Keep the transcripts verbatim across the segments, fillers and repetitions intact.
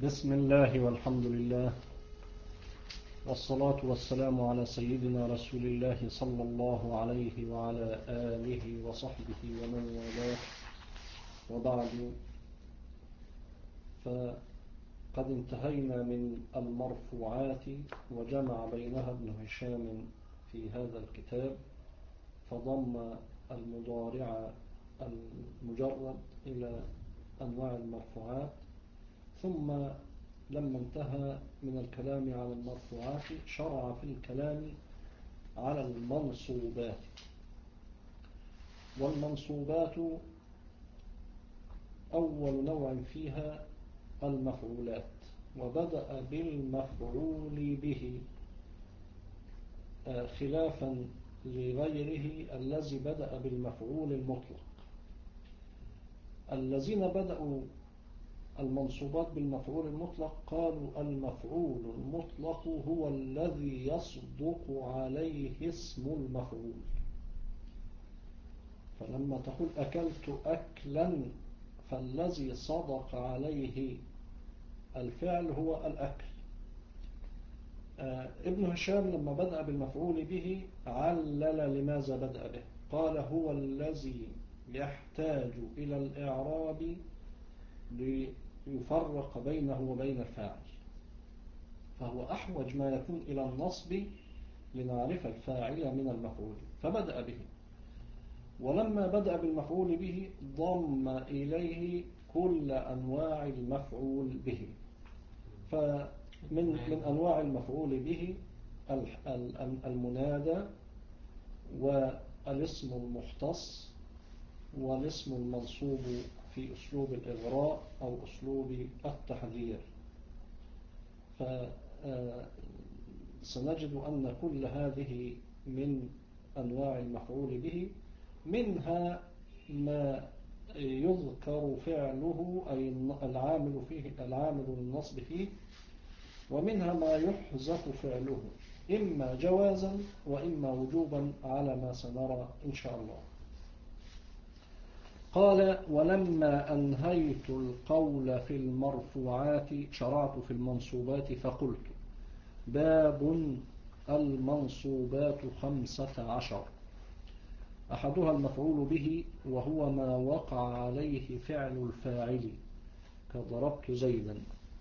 بسم الله والحمد لله والصلاة والسلام على سيدنا رسول الله صلى الله عليه وعلى آله وصحبه ومن والاه، وبعد، فقد انتهينا من المرفوعات وجمع بينها ابن هشام في هذا الكتاب، فضم المضارع المجرد إلى أنواع المرفوعات. ثم لما انتهى من الكلام على المرفوعات شرع في الكلام على المنصوبات. والمنصوبات أول نوع فيها المفعولات، وبدأ بالمفعول به خلافا لغيره الذي بدأ بالمفعول المطلق. الذين بدأوا المنصوبات بالمفعول المطلق قالوا المفعول المطلق هو الذي يصدق عليه اسم المفعول. فلما تقول أكلت أكلا فالذي صدق عليه الفعل هو الأكل. آه ابن هشام لما بدأ بالمفعول به علل لماذا بدأ به، قال هو الذي يحتاج إلى الإعراب ليفرق بينه وبين الفاعل، فهو أحوج ما يكون إلى النصب لنعرف الفاعل من المفعول، فبدأ به. ولما بدأ بالمفعول به ضم إليه كل أنواع المفعول به. فمن من أنواع المفعول به المنادى والاسم المختص والاسم المنصوب في أسلوب الإغراء أو أسلوب التحذير. فسنجد أن كل هذه من أنواع المفعول به، منها ما يذكر فعله أي العامل فيه العامل النصب فيه، ومنها ما يحذف فعله إما جوازا وإما وجوبا على ما سنرى إن شاء الله. قال ولما أنهيت القول في المرفوعات شرعت في المنصوبات فقلت باب المنصوبات خمسة عشر، أحدها المفعول به وهو ما وقع عليه فعل الفاعل كضربت زيدا.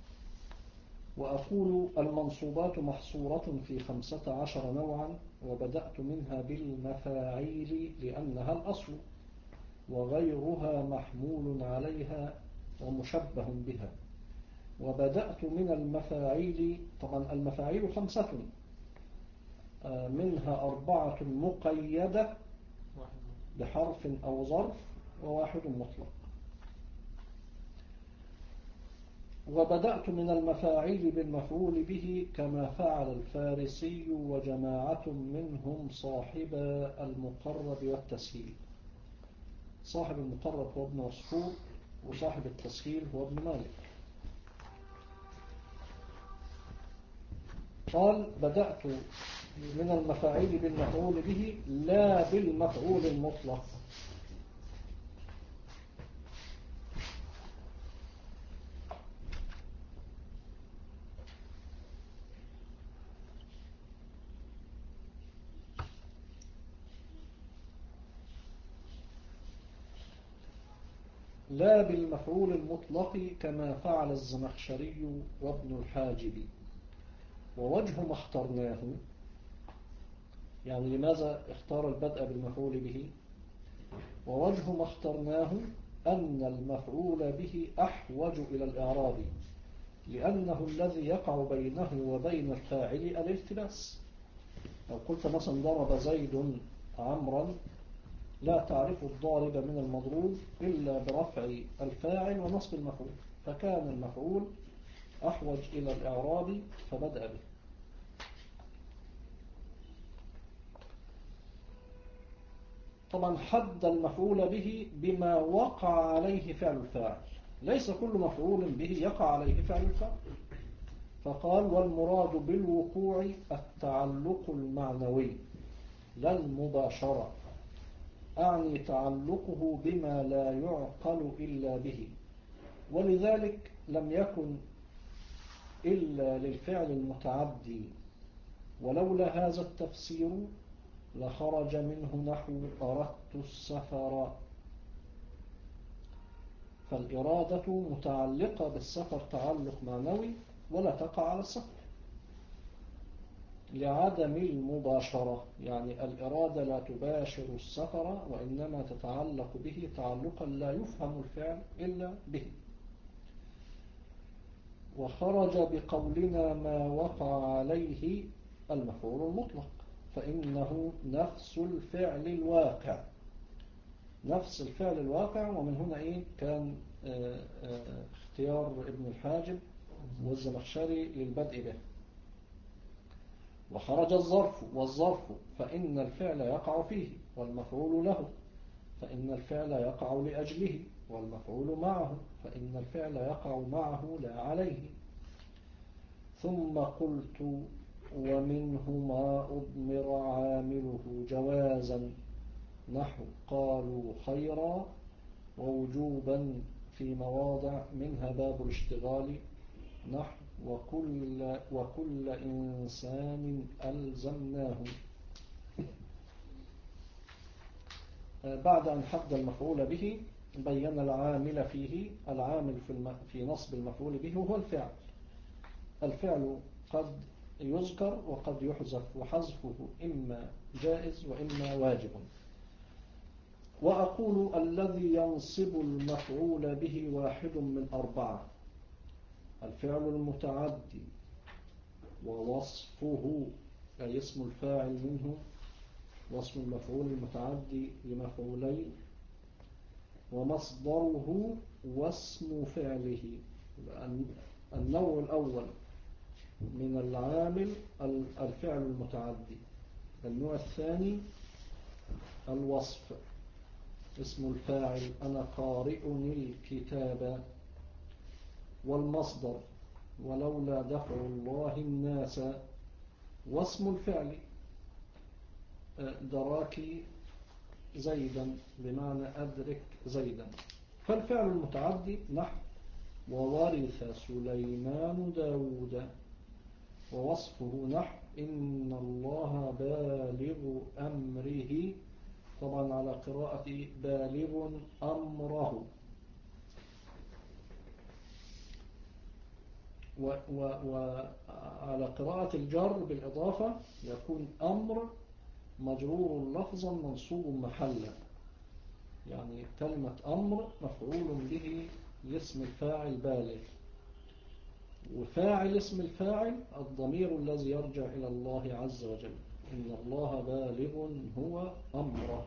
وأقول المنصوبات محصورة في خمسة عشر نوعا، وبدأت منها بالمفاعيل لأنها الأصل، وغيرها محمول عليها ومشبه بها. وبدأت من المفاعيل، طبعا المفاعيل خمسة، منها أربعة مقيدة بحرف أو ظرف وواحد مطلق. وبدأت من المفاعيل بالمفعول به كما فعل الفارسي وجماعة منهم صاحب المقرب والتسهيل. صاحب المقرب هو ابن عصفور، وصاحب التسهيل هو ابن مالك. قال بدأت من المفاعيل بالمفعول به لا بالمفعول المطلق. لا بالمفعول المطلق كما فعل الزمخشري وابن الحاجب. ووجه ما اخترناه، يعني لماذا اختار البدء بالمفعول به؟ ووجه ما اخترناه أن المفعول به أحوج إلى الإعراب، لأنه الذي يقع بينه وبين الفاعل الالتباس. لو قلت مثلا ضرب زيد عمرا، لا تعرف الضارب من المضروب إلا برفع الفاعل ونصب المفعول، فكان المفعول أحوج إلى الإعراب فبدأ به. طبعا حد المفعول به بما وقع عليه فعل الفاعل، ليس كل مفعول به يقع عليه فعل الفاعل. فقال والمراد بالوقوع التعلق المعنوي لا المباشرة، أعني تعلقه بما لا يعقل إلا به. ولذلك لم يكن إلا للفعل المتعدي، ولولا هذا التفسير لخرج منه نحو أردت السفر. فالإرادة متعلقة بالسفر تعلق معنوي ولا تقع على السفر لعدم المباشرة، يعني الإرادة لا تباشر السفر وإنما تتعلق به تعلقا لا يفهم الفعل إلا به. وخرج بقولنا ما وقع عليه المفعول المطلق، فإنه نفس الفعل الواقع، نفس الفعل الواقع. ومن هنا إيه كان اه اه اختيار ابن الحاجب والزمخشري للبدء به. وخرج الظرف، والظرف فإن الفعل يقع فيه والمفعول له، فإن الفعل يقع لأجله والمفعول معه، فإن الفعل يقع معه لا عليه. ثم قلت ومنه ما أضمر عامله جوازا، نحو قالوا خيرا، ووجوبا في مواضع منها باب الاشتغال، نحو وكل, وكل إنسان ألزمناه. بعد أن حد المفعول به بين العامل فيه. العامل في, الم... في نصب المفعول به هو الفعل. الفعل قد يذكر وقد يحذف، وحذفه إما جائز وإما واجب. وأقول الذي ينصب المفعول به واحد من أربعة: الفعل المتعدي، ووصفه أي اسم الفاعل منه، واسم المفعول المتعدي لمفعولين، ومصدره واسم فعله. النوع الأول من العامل الفعل المتعدي، النوع الثاني الوصف اسم الفاعل أنا قارئ الكتاب، والمصدر ولولا دفع الله الناس، واسم الفعل دراكي زيدا بمعنى أدرك زيدا. فالفعل المتعدي نحو وورث سليمان داود، ووصفه نحو إن الله بالغ أمره، طبعا على قراءة بالغ أمره. وعلى قراءة الجر بالإضافة يكون أمر مجرور لفظا منصوب محلا، يعني كلمة أمر مفعول به لاسم الفاعل بالغ، وفاعل اسم الفاعل الضمير الذي يرجع إلى الله عز وجل، إن الله بالغ هو أمره.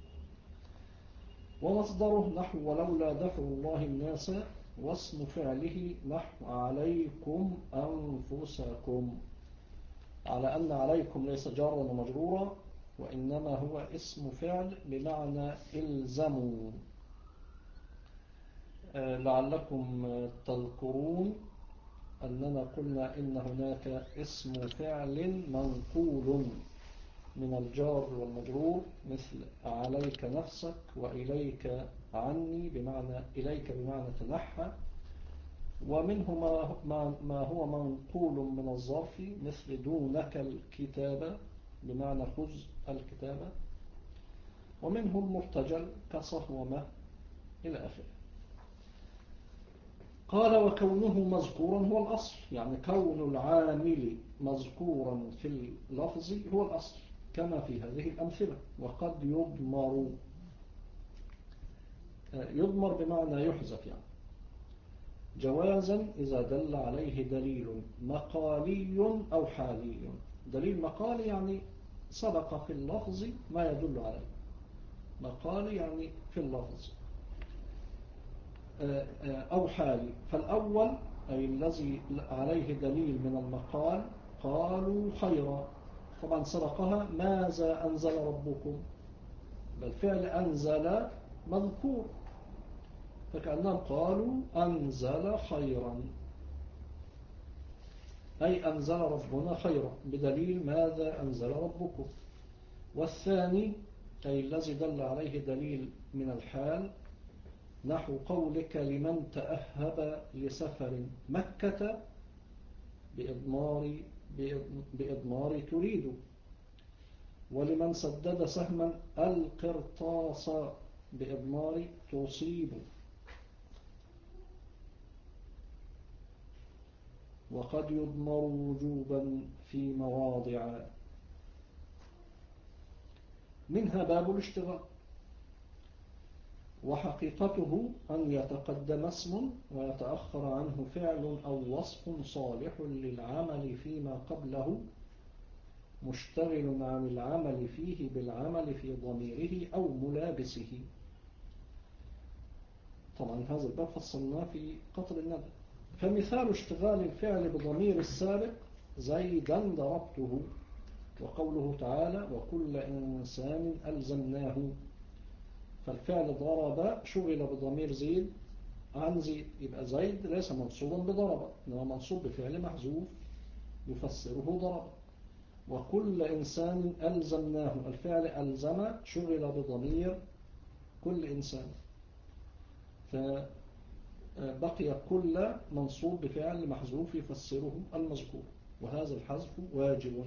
ومصدره نحو ولولا دفع الله الناس، واسم فعله نحو عليكم أنفسكم، على أن عليكم ليس جارا ومجرورا، وإنما هو اسم فعل بمعنى إلزموا. لعلكم تذكرون أننا قلنا إن هناك اسم فعل منقول من الجار والمجرور، مثل عليك نفسك، وإليك عني بمعنى إليك بمعنى تنحى. ومنه ما, ما هو منقول من الظرف، مثل دونك الكتابة بمعنى خذ الكتابة. ومنه المرتجل كصهومة إلى آخره. قال وكونه مذكورا هو الأصل، يعني كون العامل مذكورا في اللفظ هو الأصل كما في هذه الأمثلة. وقد يضمر، يضمر بمعنى يحذف يعني، جوازا إذا دل عليه دليل مقالي أو حالي. دليل مقالي يعني سبق في اللفظ ما يدل عليه، مقالي يعني في اللفظ، أو حالي. فالأول أي الذي عليه دليل من المقال قالوا خيرا، طبعا سبقها ماذا أنزل ربكم، بل فعل أنزل مذكور، فكأنهم قالوا أنزل خيرا، أي أنزل ربنا خيرا بدليل ماذا أنزل ربكم. والثاني أي الذي دل عليه دليل من الحال، نحو قولك لمن تأهب لسفر مكة بإضمار, بإضمار تريد. ولمن سدد سهما القرطاس بإضمار تصيب. وقد يضمر وجوبا في مواضع. منها باب الاشتغال، وحقيقته أن يتقدم اسم ويتأخر عنه فعل أو وصف صالح للعمل فيما قبله مشتغل عن العمل فيه بالعمل في ضميره أو ملابسه. طبعا هذا الباب فصلناه في قطر الندى. فمثال اشتغال الفعل بضمير السابق زيدا ضربته، وقوله تعالى وكل إنسان ألزمناه. فالفعل ضرب شغل بضمير زيد عن زيد، يبقى زيد ليس منصوبا بضرب، إنما منصوب بفعل محذوف يفسره ضرب. وكل إنسان ألزمناه، الفعل ألزم شغل بضمير كل إنسان، فبقي كل منصوب بفعل محذوف يفسره المذكور، وهذا الحذف واجب.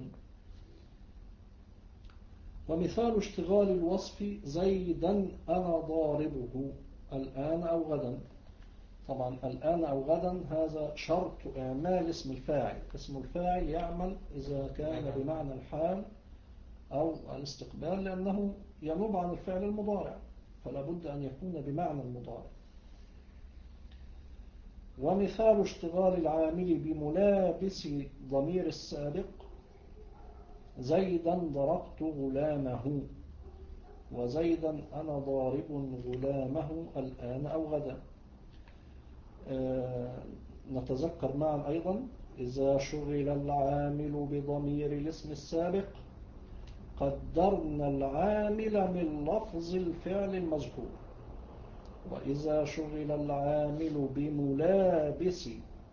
ومثال اشتغال الوصف زيدا أنا ضاربه الآن أو غدا. طبعا الآن أو غدا هذا شرط إعمال اسم الفاعل. اسم الفاعل يعمل إذا كان بمعنى الحال أو الاستقبال، لأنه ينوب عن الفعل المضارع، فلا بد أن يكون بمعنى المضارع. ومثال اشتغال العامل بملابس ضمير السابق زيدا ضربت غلامه، وزيدا أنا ضارب غلامه الآن أو غدا. آه نتذكر معا أيضا إذا شغل العامل بضمير الاسم السابق قدرنا العامل من لفظ الفعل المذكور. وإذا شغل العامل بملابس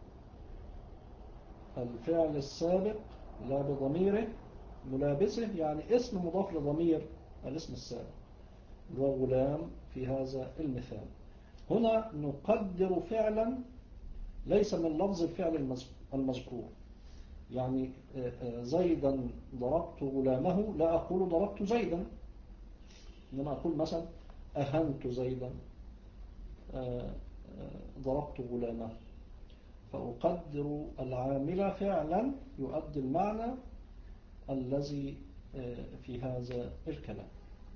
الفعل السابق لا بضميره، ملابسه يعني اسم مضاف لضمير الاسم السابق وغلام في هذا المثال. هنا نقدر فعلا ليس من لفظ الفعل المذكور، يعني زيدا ضربت غلامه لا أقول ضربت زيدا، إنما أقول مثلا أهنت زيدا ضربت غلامه، فأقدر العامل فعلا يؤدي المعنى الذي في هذا الكلام.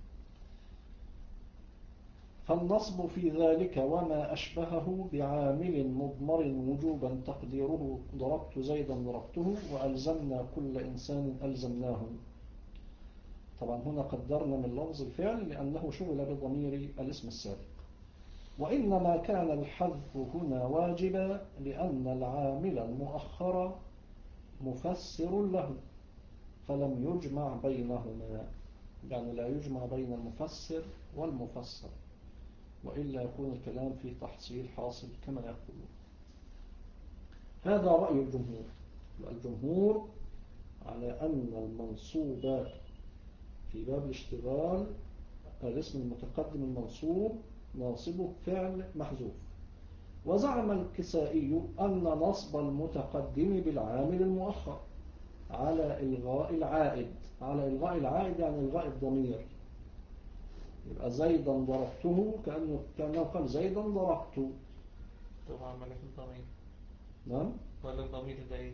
فالنصب في ذلك وما أشبهه بعامل مضمر وجوبا تقديره ضربت زيدا ضربته وألزمنا كل إنسان ألزمناه. طبعا هنا قدرنا من لفظ الفعل لأنه شغل بضمير الاسم السابق. وإنما كان الحذف هنا واجبا لأن العامل المؤخر مفسر له فلم يجمع بينهما، يعني لا يجمع بين المفسر والمفسر، وإلا يكون الكلام في تحصيل حاصل كما يقولون. هذا رأي الجمهور. الجمهور على أن المنصوب في باب الاشتغال الاسم المتقدم المنصوب ناصبه فعل محذوف. وزعم الكسائي أن نصب المتقدم بالعامل المؤخر على إلغاء العائد. على إلغاء العائد يعني إلغاء الضمير، يبقى زيدا ضربته كأنه, كأنه قال زيدا ضربته. طبعا ملك الضمير. نعم. ولا الضمير ده ايه؟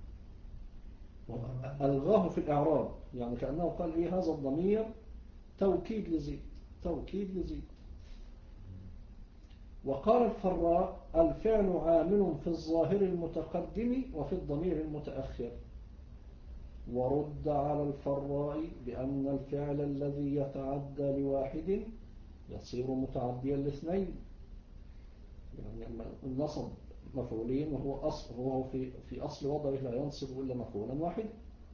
ألغاه في الإعراب، يعني كأنه قال إيه هذا الضمير توكيد لزيد، توكيد لزيد. وقال الفراء الفعل عامل في الظاهر المتقدم وفي الضمير المتأخر. ورد على الفراء بأن الفعل الذي يتعدى لواحد يصير متعديا لاثنين، يعني النصب مفعولين وهو أصل وهو في في أصل وضعه لا ينصب إلا مفعولا واحد.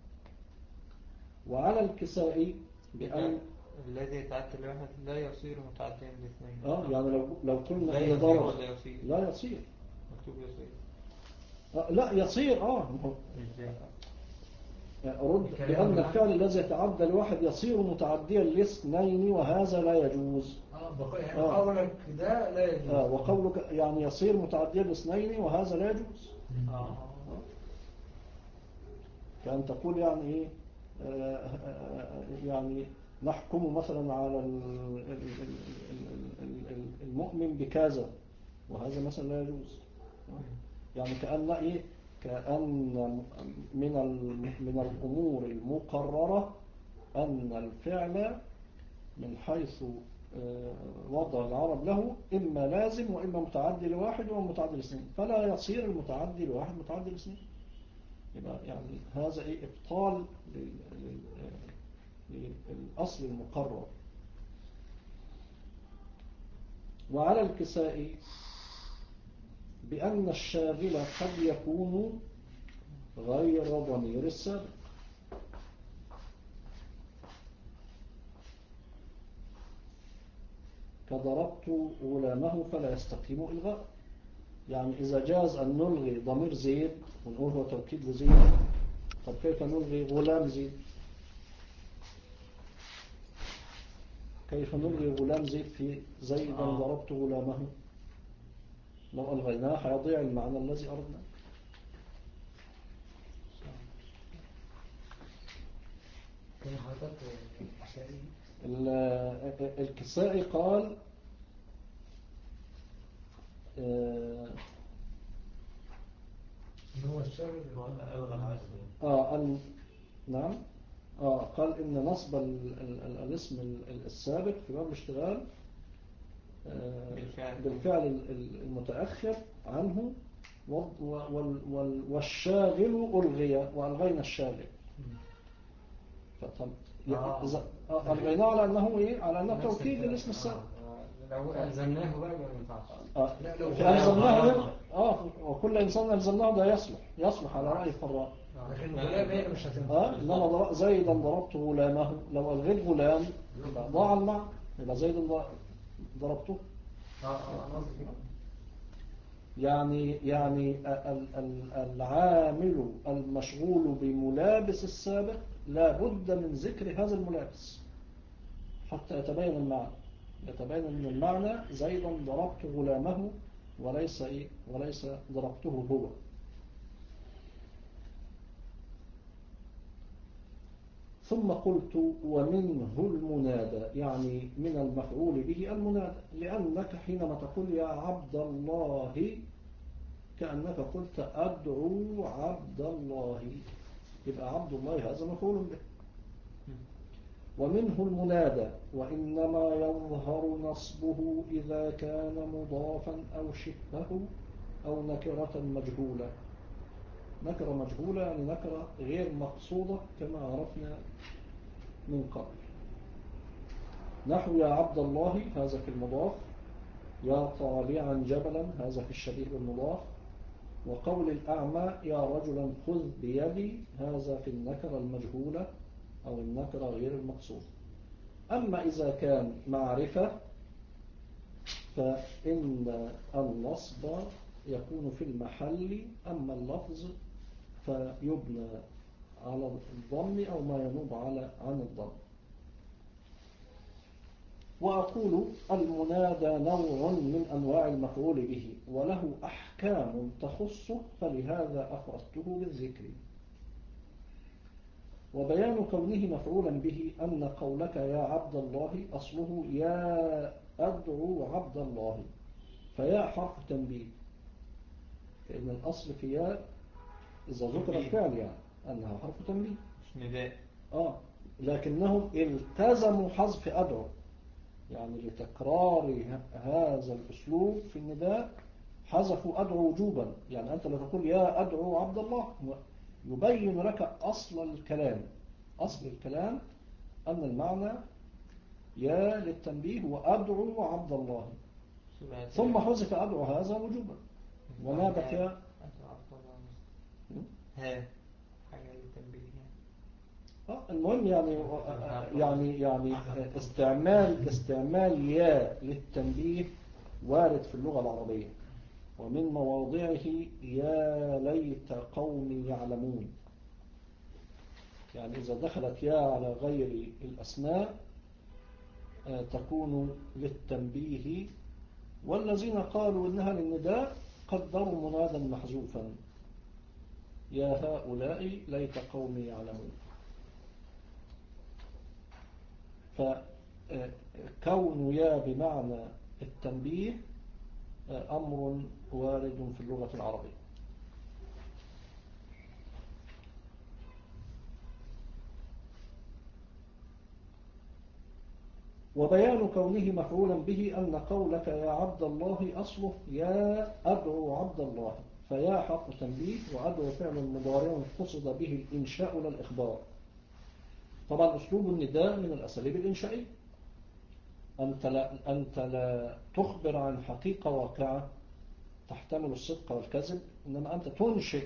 وعلى الكسائي بأن الذي يتعدى لواحد لا يصير متعديا لاثنين. اه يعني لو لو كنا لا في يصير ضرر ولا يصير؟ لا يصير. مكتوب يصير. آه لا يصير اه ازاي؟ رد بأن الفعل الذي يتعدى لواحد يصير متعديا لاثنين وهذا لا يجوز. اه بقى يعني آه. قولك ده لا يجوز. آه وقولك يعني يصير متعديا لاثنين وهذا لا يجوز. آه. كأن تقول يعني إيه آه، آه، يعني نحكم مثلا على ال- ال- ال- ال- ال- المؤمن بكذا، وهذا مثلا لا يجوز. يعني كأن إيه كأن من ال- من الأمور المقررة أن الفعل من حيث آه، وضع العرب له إما لازم وإما متعدي لواحد وإما متعدي لاثنين، فلا يصير المتعدي لواحد متعدي لاثنين. يبقى يعني هذا إيه إبطال لل- لل- للأصل المقرر. وعلى الكسائي بأن الشاغل قد يكون غير ضمير السابق، كضربت غلامه فلا يستقيم إلغاء. يعني إذا جاز أن نلغي ضمير زيد ونقول هو توكيد لزيد، طب كيف نلغي غلام زيد؟ كيف نلغي غلام زيد في زيدا آه. ضربت غلامه؟ لو ألغيناه هيضيع المعنى الذي أردناه. كان حضرتك الكسائي ال- الكسائي قال آه إن هو الشاغل ألغى العزم. آه أن نعم آه قال إن نصب ال- ال- ال- الاسم ال- السابق في باب الاشتغال آه بالفعل. بالفعل ال- ال- المتأخر عنه وال- وال- وال- والشاغل ألغي وألغينا الشاغل. فطب آه. إذا آه، ألغيناه على أنه إيه؟ على أنه نفس توكيد الفعل. للاسم السابق. آه. لو ألزمناه بقى ما ينفعش. آه. لا لو فألزمناه آه وكل إنسان ألزمناه ده يصلح يصلح على رأي الفراء. لكن الغلام هي اللي مش هتنفع. آه إنما ضر- زيدا ضربت غلامه، لو ألغيت غلام يبقى ضاع المعنى، يبقى زيدا ضربته. اه اه أنا قصدي كده. يعني يعني ال- ال- العامل المشغول بملابس السابق لا بد من ذكر هذا الملابس حتى يتبين المعنى، يتبين أن المعنى زيدا ضربت غلامه وليس إيه وليس ضربته هو. ثم قلت ومنه المنادى، يعني من المفعول به المنادى، لأنك حينما تقول يا عبد الله كأنك قلت أدعو عبد الله، يبقى عبد الله هذا مفعول به. ومنه المنادى، وإنما يظهر نصبه إذا كان مضافا أو شبهه أو نكرة مجهولة. نكرة مجهولة يعني نكرة غير مقصودة كما عرفنا من قبل. نحو يا عبد الله هذا في المضاف، يا طالعا جبلا هذا في الشبيه بالمضاف، وقول الأعمى يا رجلا خذ بيدي هذا في النكرة المجهولة أو النكرة غير المقصودة. أما إذا كان معرفة فإن النصب يكون في المحل، أما اللفظ فيبنى على الضم أو ما ينوب على عن الضم. وأقول المنادى نوع من أنواع المفعول به وله أحكام تخصه، فلهذا أفردته بالذكر. وبيان كونه مفعولا به أن قولك يا عبد الله أصله يا أدعو عبد الله، فيا حرف تنبيه، لأن الأصل في يا إذا ذكر الفعل يعني أنها حرف تنبيه مش نداء. آه لكنهم التزموا حذف أدعو، يعني لتكرار هذا الأسلوب في النداء حذفوا أدعو وجوبا. يعني أنت لا تقول يا أدعو عبد الله، يبين لك أصل الكلام. أصل الكلام أن المعنى يا للتنبيه وأدعو عبد الله، ثم حذف أدعو هذا وجوبا ونابت يا ها حاجة للتنبيه. آه المهم يعني يعني يعني استعمال استعمال يا للتنبيه وارد في اللغة العربية، ومن مواضعه يا ليت قومي يعلمون. يعني إذا دخلت يا على غير الأسماء تكون للتنبيه، والذين قالوا إنها للنداء قدروا منادا محذوفا. يا هؤلاء ليت قومي يعلمون. فكون يا بمعنى التنبيه أمر وارد في اللغة العربية. وبيان كونه مفعولا به أن قولك يا عبد الله أصله يا أدعو عبد الله، فيا حق تنبيه، وأدعو فعل مضارع قصد به الإنشاء للإخبار. طبعا أسلوب النداء من الأساليب الإنشائية. أنت لا, أنت لا تخبر عن حقيقة واقعة تحتمل الصدق والكذب، إنما أنت تنشئ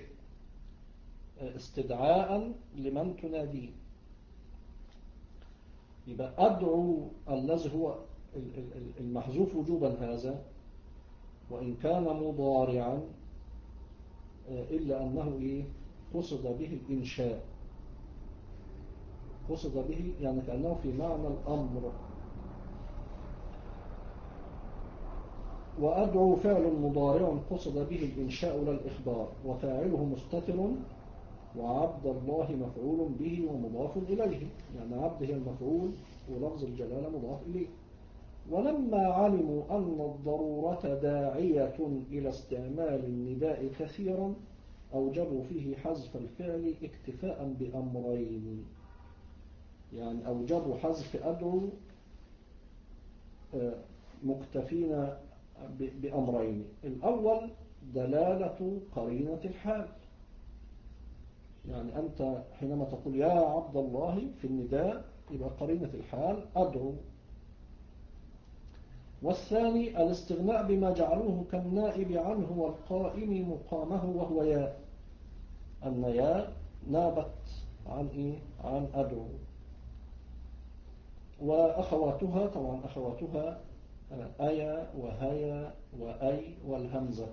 استدعاء لمن تناديه. يبقى أدعو الذي هو المحذوف وجوبا هذا وإن كان مضارعا إلا أنه إيه قصد به الإنشاء، قصد به يعني كأنه في معنى الأمر. وأدعو فعل مضارع قصد به الإنشاء للإخبار، وفاعله مستتر، وعبد الله مفعول به ومضاف إليه، يعني عبد هي المفعول ولفظ الجلالة مضاف إليه. ولما علموا أن الضرورة داعية إلى استعمال النداء كثيرا أوجبوا فيه حذف الفعل اكتفاء بأمرين، يعني أوجبوا حذف أدعو مكتفين بأمرين. الأول دلالة قرينة الحال، يعني أنت حينما تقول يا عبد الله في النداء يبقى قرينة الحال أدعو. والثاني الاستغناء بما جعلوه كالنائب عنه والقائم مقامه وهو يا، أن يا نابت عن إيه؟ عن أدعو. وأخواتها طبعا أخواتها أيا وهيا وأي والهمزة.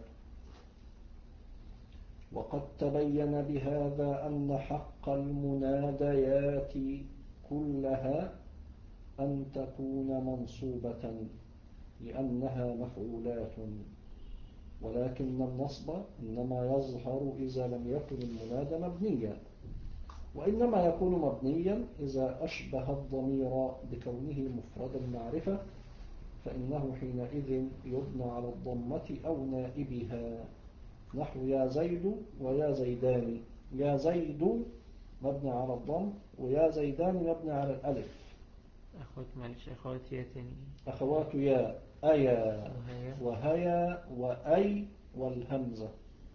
وقد تبين بهذا أن حق المناديات كلها أن تكون منصوبة لأنها مفعولات، ولكن النصب إنما يظهر إذا لم يكن المنادى مبنيا، وإنما يكون مبنيا إذا أشبه الضمير بكونه مفرد المعرفة، فإنه حينئذ يبنى على الضمة أو نائبها، نحو يا زيد ويا زيدان. يا زيد مبني على الضم، ويا زيدان مبني على الألف. أخوات معلش أخوات يا تاني. أخوات يا أيا وهيا وأي والهمزة.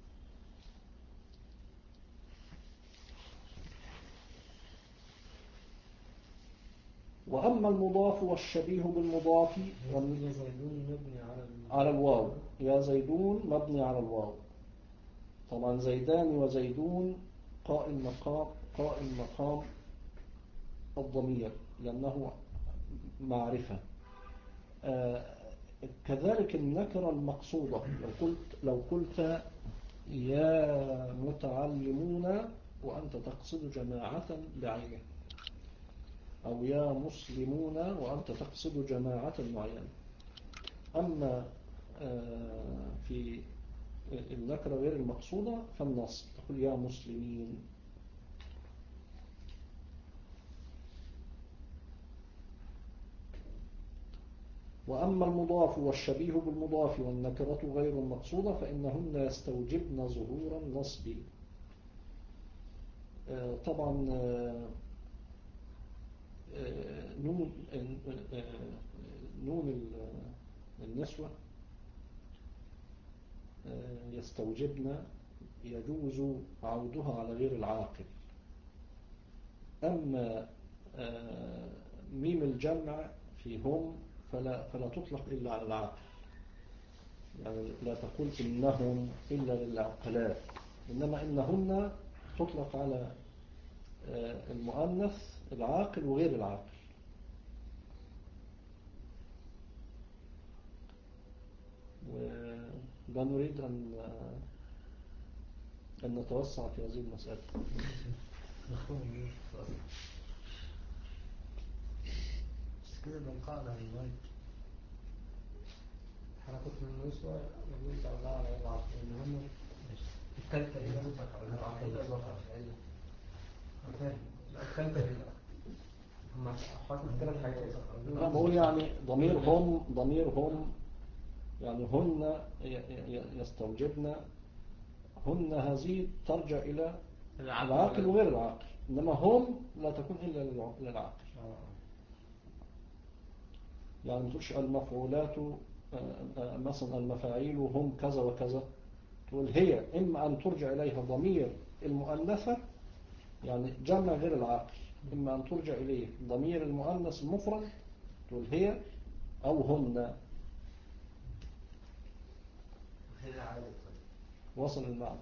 وأما المضاف والشبيه بالمضاف يا زيدون مبني على على الواو. يا زيدون مبني على الواو. طبعا زيدان وزيدون قائم مقام قائم مقام الضمير لأنه معرفة. آه كذلك النكرة المقصودة، لو قلت لو قلت يا متعلمون وأنت تقصد جماعة بعينه، أو يا مسلمون وأنت تقصد جماعة معينة. أما آه في النكرة غير المقصودة فالنصب، تقول يا مسلمين. وأما المضاف والشبيه بالمضاف والنكرة غير المقصودة فإنهن يستوجبن ظهور النصب. آه طبعا آه آه نون آه نون النسوة آه يستوجبن يجوز عودها على غير العاقل. أما آه ميم الجمع فيهم فلا, فلا تطلق إلا على العاقل، يعني لا تقول إنهم إلا للعقلاء، إنما إنهن تطلق على آه المؤنث العاقل وغير العاقل. ولا نريد أن أن نتوسع في هذه المسألة. بس كده بنقعد عن المايك. حركة من النسوة يقول تعالى على العصر إن هم الثالثة إيه؟ الثالثة إيه؟ هم حاطط ثلاث حاجات. أنا بقول يعني ضمير هم ضمير هم يعني هن يستوجبن هن هذه ترجع إلى العاقل وغير العاقل، إنما هم لا تكون إلا للعاقل. يعني ما تقولش المفعولات مثلا المفاعيل هم كذا وكذا، تقول هي إما أن ترجع إليها ضمير المؤنثة يعني جمع غير العاقل، إما أن ترجع إليه ضمير المؤنث المفرد تقول هي أو هن. وصل المعنى.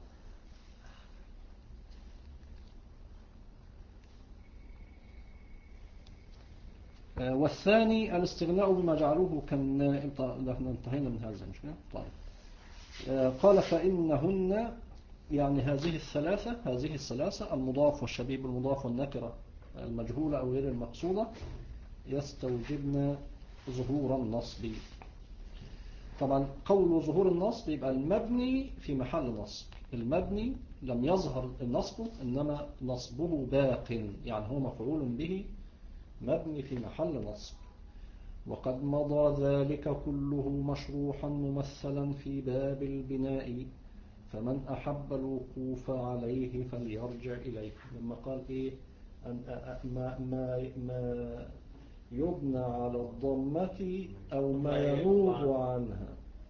والثاني الاستغناء بما جعلوه كالنائم. نحن انتهينا من هذا مش كده؟ طيب. قال فإنهن يعني هذه الثلاثة هذه الثلاثة المضاف والشبيه بالمضاف والنكرة المجهولة أو غير المقصودة يستوجبن ظهور النصب. طبعا قول ظهور النصب يبقى المبني في محل نصب. المبني لم يظهر النصب إنما نصبه باق، يعني هو مفعول به مبني في محل نصب. وقد مضى ذلك كله مشروحا ممثلا في باب البناء، فمن أحب الوقوف عليه فليرجع إليه. لما قال إيه أن ما, ما, ما يبنى على الضمة أو ما ينوب عنها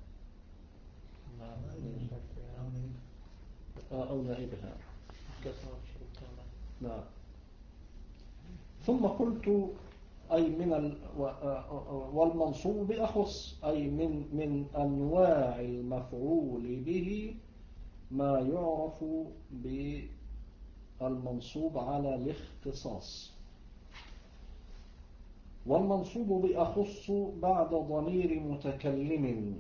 أو نائبها. نعم. ثم قلت أي من ال... والمنصوب بأخص أي من من أنواع المفعول به ما يعرف بالمنصوب على الاختصاص. والمنصوب بأخص بعد ضمير متكلم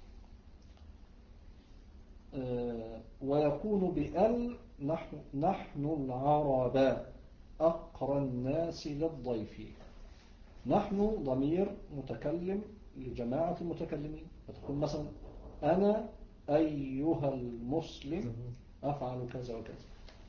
ويكون بأل نحن, نحن العرب أقرى الناس للضيف. نحن ضمير متكلم لجماعة المتكلمين، فتقول مثلا أنا أيها المسلم أفعل كذا وكذا.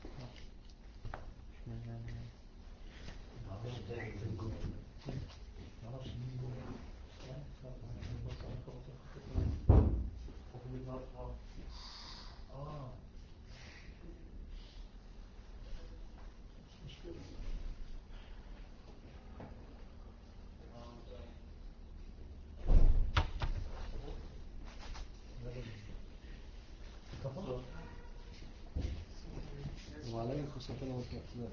وعليكم السلام ورحمة الله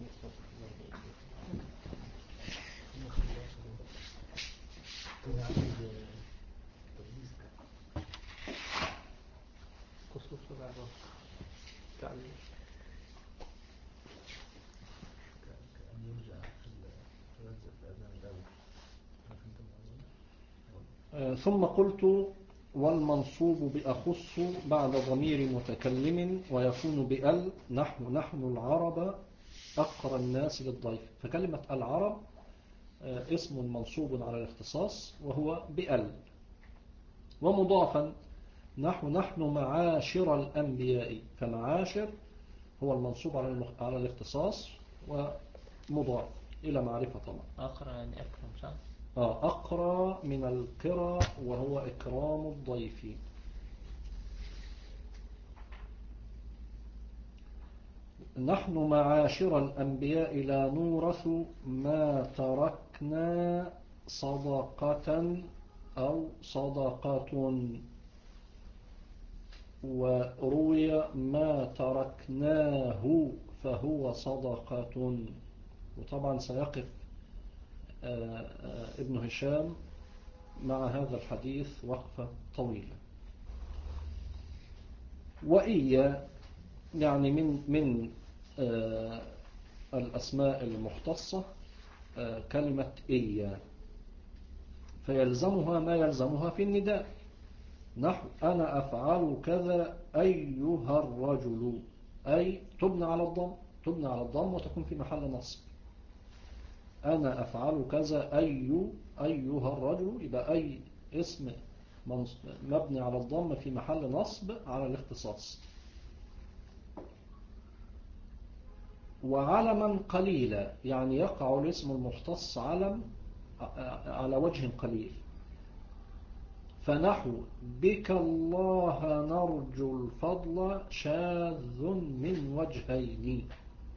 وبركاته. ثم قلت والمنصوب بأخص بعد ضمير متكلم ويكون بأل نحن نحن العرب أقرى الناس للضيف. فكلمة العرب اسم منصوب على الاختصاص وهو بأل، ومضافا نحن نحن معاشر الأنبياء، فمعاشر هو المنصوب على الاختصاص ومضاف إلى معرفة طبعا. أقرأ يعني أكرم صح؟ آه أقرى من القرى وهو إكرام الضيف. نحن معاشر الأنبياء لا نورث ما تركنا صدقة أو صدقة، وروي ما تركناه فهو صدقة. وطبعا سيقف ابن هشام مع هذا الحديث وقفة طويلة. وإيا يعني من من الأسماء المختصة كلمة إيا، فيلزمها ما يلزمها في النداء. نحو أنا أفعل كذا أيها الرجل، أي تبنى على الضم تبنى على الضم وتكون في محل نصب. أنا أفعل كذا أي أيها الرجل، يبقى أي اسم مبني على الضم في محل نصب على الاختصاص. وعلما قليلا، يعني يقع الاسم المختص علم على وجه قليل. فنحو بك الله نرجو الفضل شاذ من وجهين.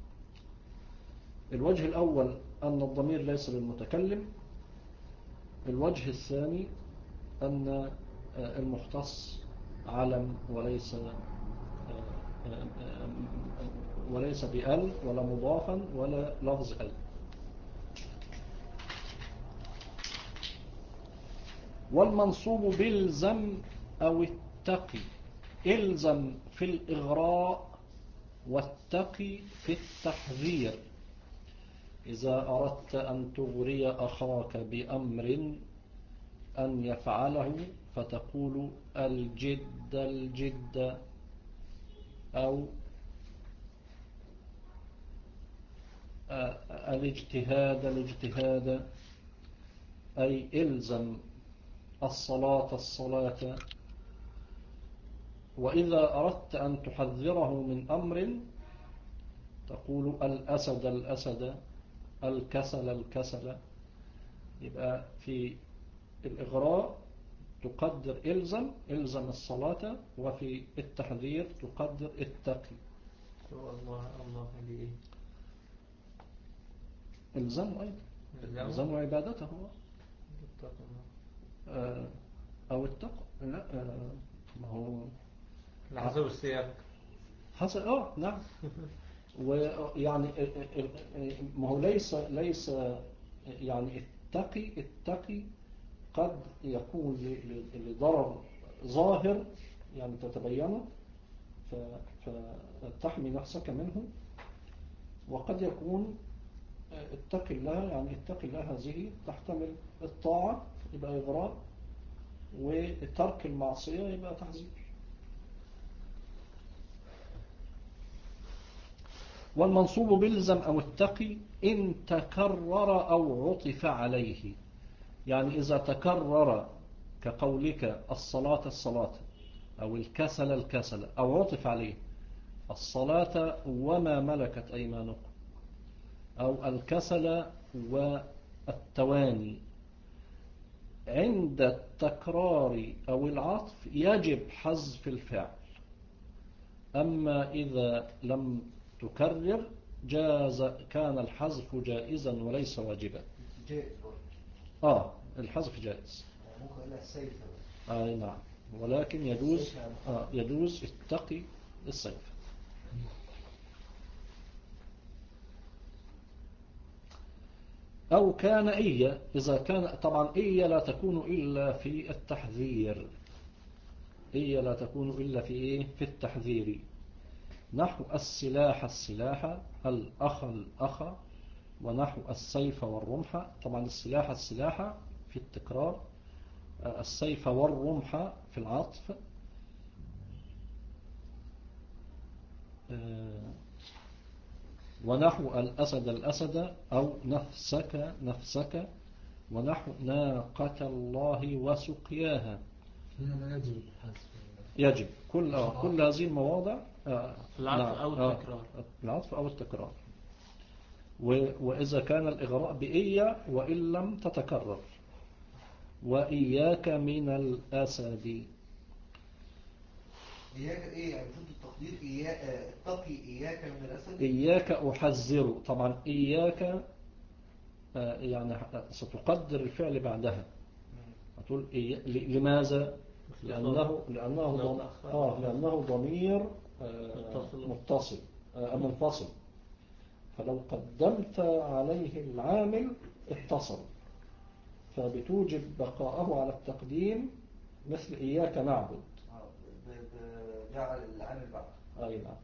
الوجه الأول أن الضمير ليس للمتكلم. الوجه الثاني أن المختص علم وليس وليس بأل ولا مضافا ولا لفظ أل. والمنصوب بالزم أو التقي. الزم في الإغراء والتقي في التحذير. إذا أردت أن تغري أخاك بأمر أن يفعله فتقول الجد الجد، أو الاجتهاد الاجتهاد، أي إلزم الصلاة الصلاة. وإذا أردت أن تحذره من أمر تقول الأسد الأسد، الكسل الكسل. يبقى في الإغراء تقدر إلزم إلزم الصلاة، وفي التحذير تقدر التقي. الله الله ليه إلزام أيضا إلزام عبادته آه أو التقوى. لا آه ما هو الحذر والسياق حسن اه نعم. ويعني ما هو ليس ليس يعني التقي التقي قد يكون لضرر ظاهر يعني تتبينه فتحمي نفسك منه، وقد يكون اتق الله يعني اتق الله هذه تحتمل الطاعة يبقى إغراء، وترك المعصية يبقى تحذير. والمنصوب بالزم أو التقي إن تكرر أو عطف عليه. يعني إذا تكرر كقولك الصلاة الصلاة، أو الكسل الكسل، أو عطف عليه الصلاة وما ملكت أيمانكم، أو الكسل والتواني. عند التكرار أو العطف يجب حذف الفعل. أما إذا لم تكرر جاز كان الحذف جائزا وليس واجبا. جائز آه الحذف جائز. ممكن إلا السيف. آه نعم، ولكن يجوز آه يجوز اتقي السيف. أو كان إيا. إذا كان طبعا إيا لا تكون إلا في التحذير. إيا لا تكون إلا في إيه؟ في التحذير. نحو السلاح السلاح، الأخ الأخ، ونحو السيف والرمح. طبعا السلاح السلاح في التكرار، السيف والرمح في العطف. ونحو الأسد الأسد، أو نفسك نفسك، ونحو ناقة الله وسقياها. هنا لا يجب الحذف. يجب كل آه كل هذه المواضع العطف أو التكرار. العطف أو التكرار. وإذا كان الإغراء بإيا وإن لم تتكرر. وإياك من الأسد. إياك إيه يعني شوف التقدير إياك اتقي إياك من الأسد. إياك أحذر. طبعا إياك يعني ستقدر الفعل بعدها. هتقول إيه لماذا؟ لأنه لأنه ضم... آه لأنه ضمير آه متصل آه منفصل، فلو قدمت عليه العامل اتصل، فبتوجب بقاءه على التقديم، مثل إياك نعبد. جعل العامل بعد. أي نعم.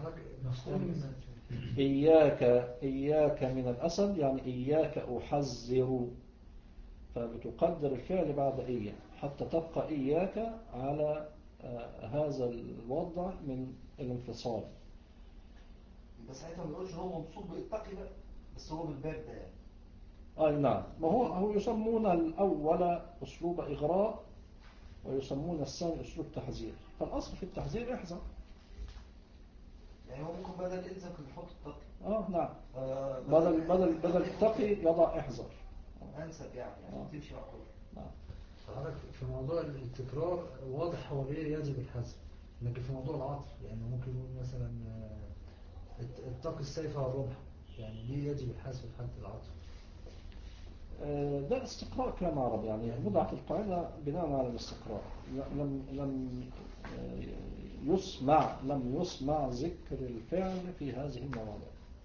طب إياك إياك من الأسد يعني إياك أحذر، فبتقدر الفعل بعد إياك حتى تبقى إياك على آه هذا الوضع من الانفصال. بس ساعتها ما نقولش هو منصوب بالتقي بقى، بس هو بالباب ده يعني. أي نعم. ما هو هو يسمون الأول أسلوب إغراء، ويسمون الثاني أسلوب تحذير. فالأصل في التحذير احذر. يعني هو ممكن بدل إلزم كان يحط التقي. اه نعم. آه، بدل بدل بدل التقي يضع احذر. أنسب يعني يعني آه. تمشي مع كله. نعم. حضرتك في موضوع التكرار واضح هو ليه يجب الحذف، لكن في موضوع العطف يعني ممكن يقول مثلا آه، ات- اتقي السيف والرمح، يعني ليه يجب الحذف في حالة العطف؟ آه، ده استقراء كلام عربي، يعني وضعت القاعدة بناء على الاستقراء. لم لم آه، يسمع لم يسمع ذكر الفعل في هذه المواضع.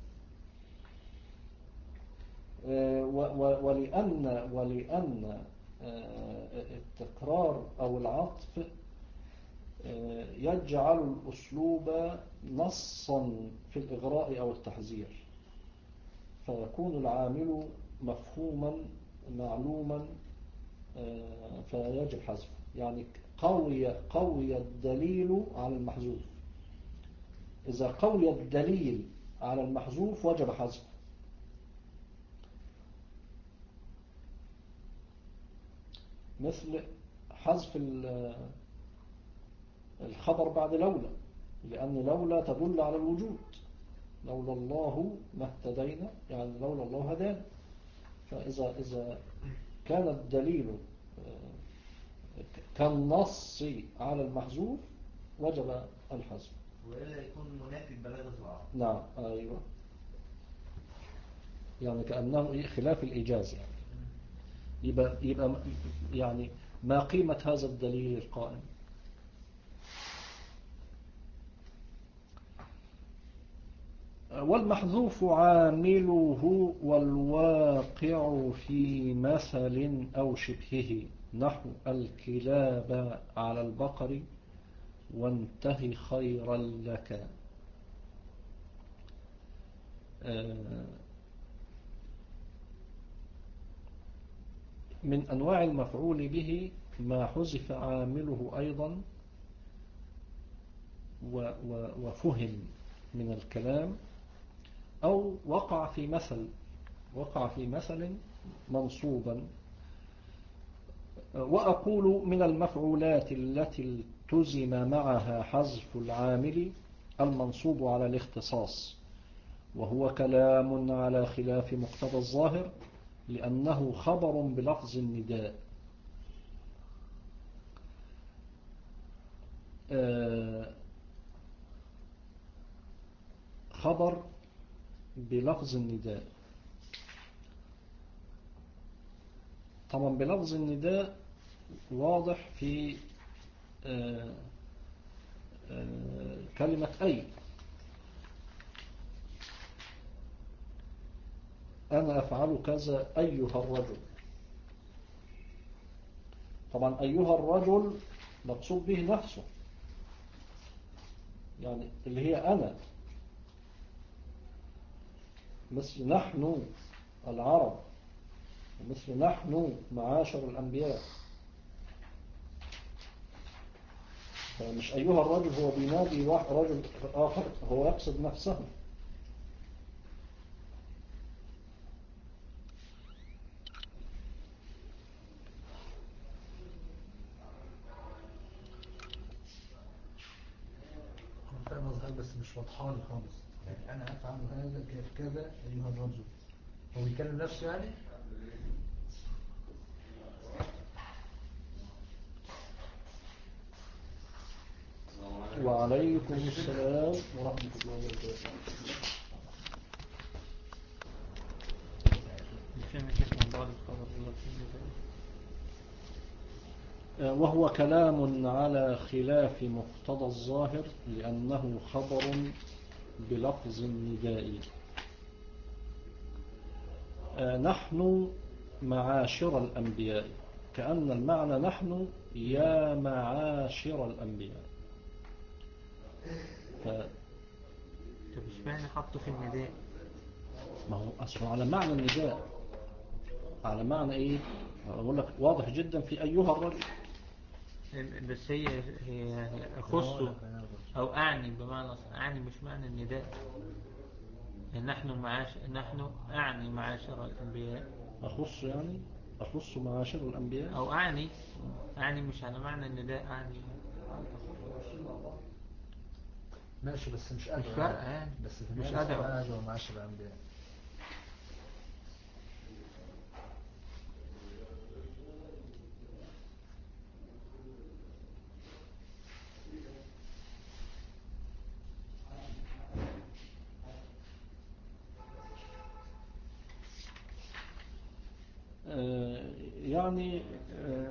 آه، و- و- ولأن ولأن آه، التكرار أو العطف آه، يجعل الأسلوب نصا في الإغراء أو التحذير، فيكون العامل مفهوما معلوما، آه، فيجب حذفه. يعني قوي قوي الدليل على المحذوف. إذا قوي الدليل على المحذوف وجب حذفه. مثل حذف ال- الخبر بعد لولا، لأن لولا تدل على الوجود. لولا الله ما اهتدينا، يعني لولا الله هدانا. فإذا إذا كان الدليل آه، كالنص على المحذوف وجب الحذف. وإلا يكون منافي بلاغة العرب. نعم أيوة، يعني كأنه إيه خلاف الإيجاز. يعني يبقى, يبقى يعني ما قيمة هذا الدليل القائم؟ والمحذوف عامله والواقع في مثل أو شبهه، نحو الكلاب على البقر وانتهي خيرا لك. من أنواع المفعول به ما حذف عامله أيضا وفهم من الكلام، أو وقع في مثل وقع في مثل منصوبا. وأقول من المفعولات التي التزم معها حذف العامل المنصوب على الاختصاص، وهو كلام على خلاف مقتضى الظاهر، لأنه خبر بلفظ النداء. خبر بلفظ النداء. طبعا بلفظ النداء واضح في آآ آآ كلمة أي. أنا أفعل كذا أيها الرجل. طبعا أيها الرجل مقصود به نفسه، يعني اللي هي أنا، مثل نحن العرب، مثل نحن معاشر الأنبياء. فمش أيها الرجل هو بينادي رجل آخر، هو يقصد نفسه. فاهم قصدك بس مش واضحة لي خالص. يعني أنا أفعل هذا كذا أيها الرجل، هو بيكلم نفسه يعني؟ وعليكم السلام ورحمة الله وبركاته. وهو كلام على خلاف مقتضى الظاهر، لأنه خبر بلفظ النداء. نحن معاشر الأنبياء، كأن المعنى نحن يا معاشر الأنبياء. ف... طب اشمعنى حطه في النداء؟ ما هو أصله على معنى النداء، على معنى إيه؟ أقول لك واضح جدا في أيها الرجل. بس هي هي أخصه أو أعني، بمعنى أعني مش معنى النداء. نحن معاش نحن أعني معاشر الأنبياء. أخص يعني أخص معاشر الأنبياء، أو أعني أعني مش على معنى النداء، أعني ماشي بس مش مش أدعو فارقة يعني. بس في مش النهاية أدعو. اسمها أدعو معاشر الأنبياء. آه، يعني آه،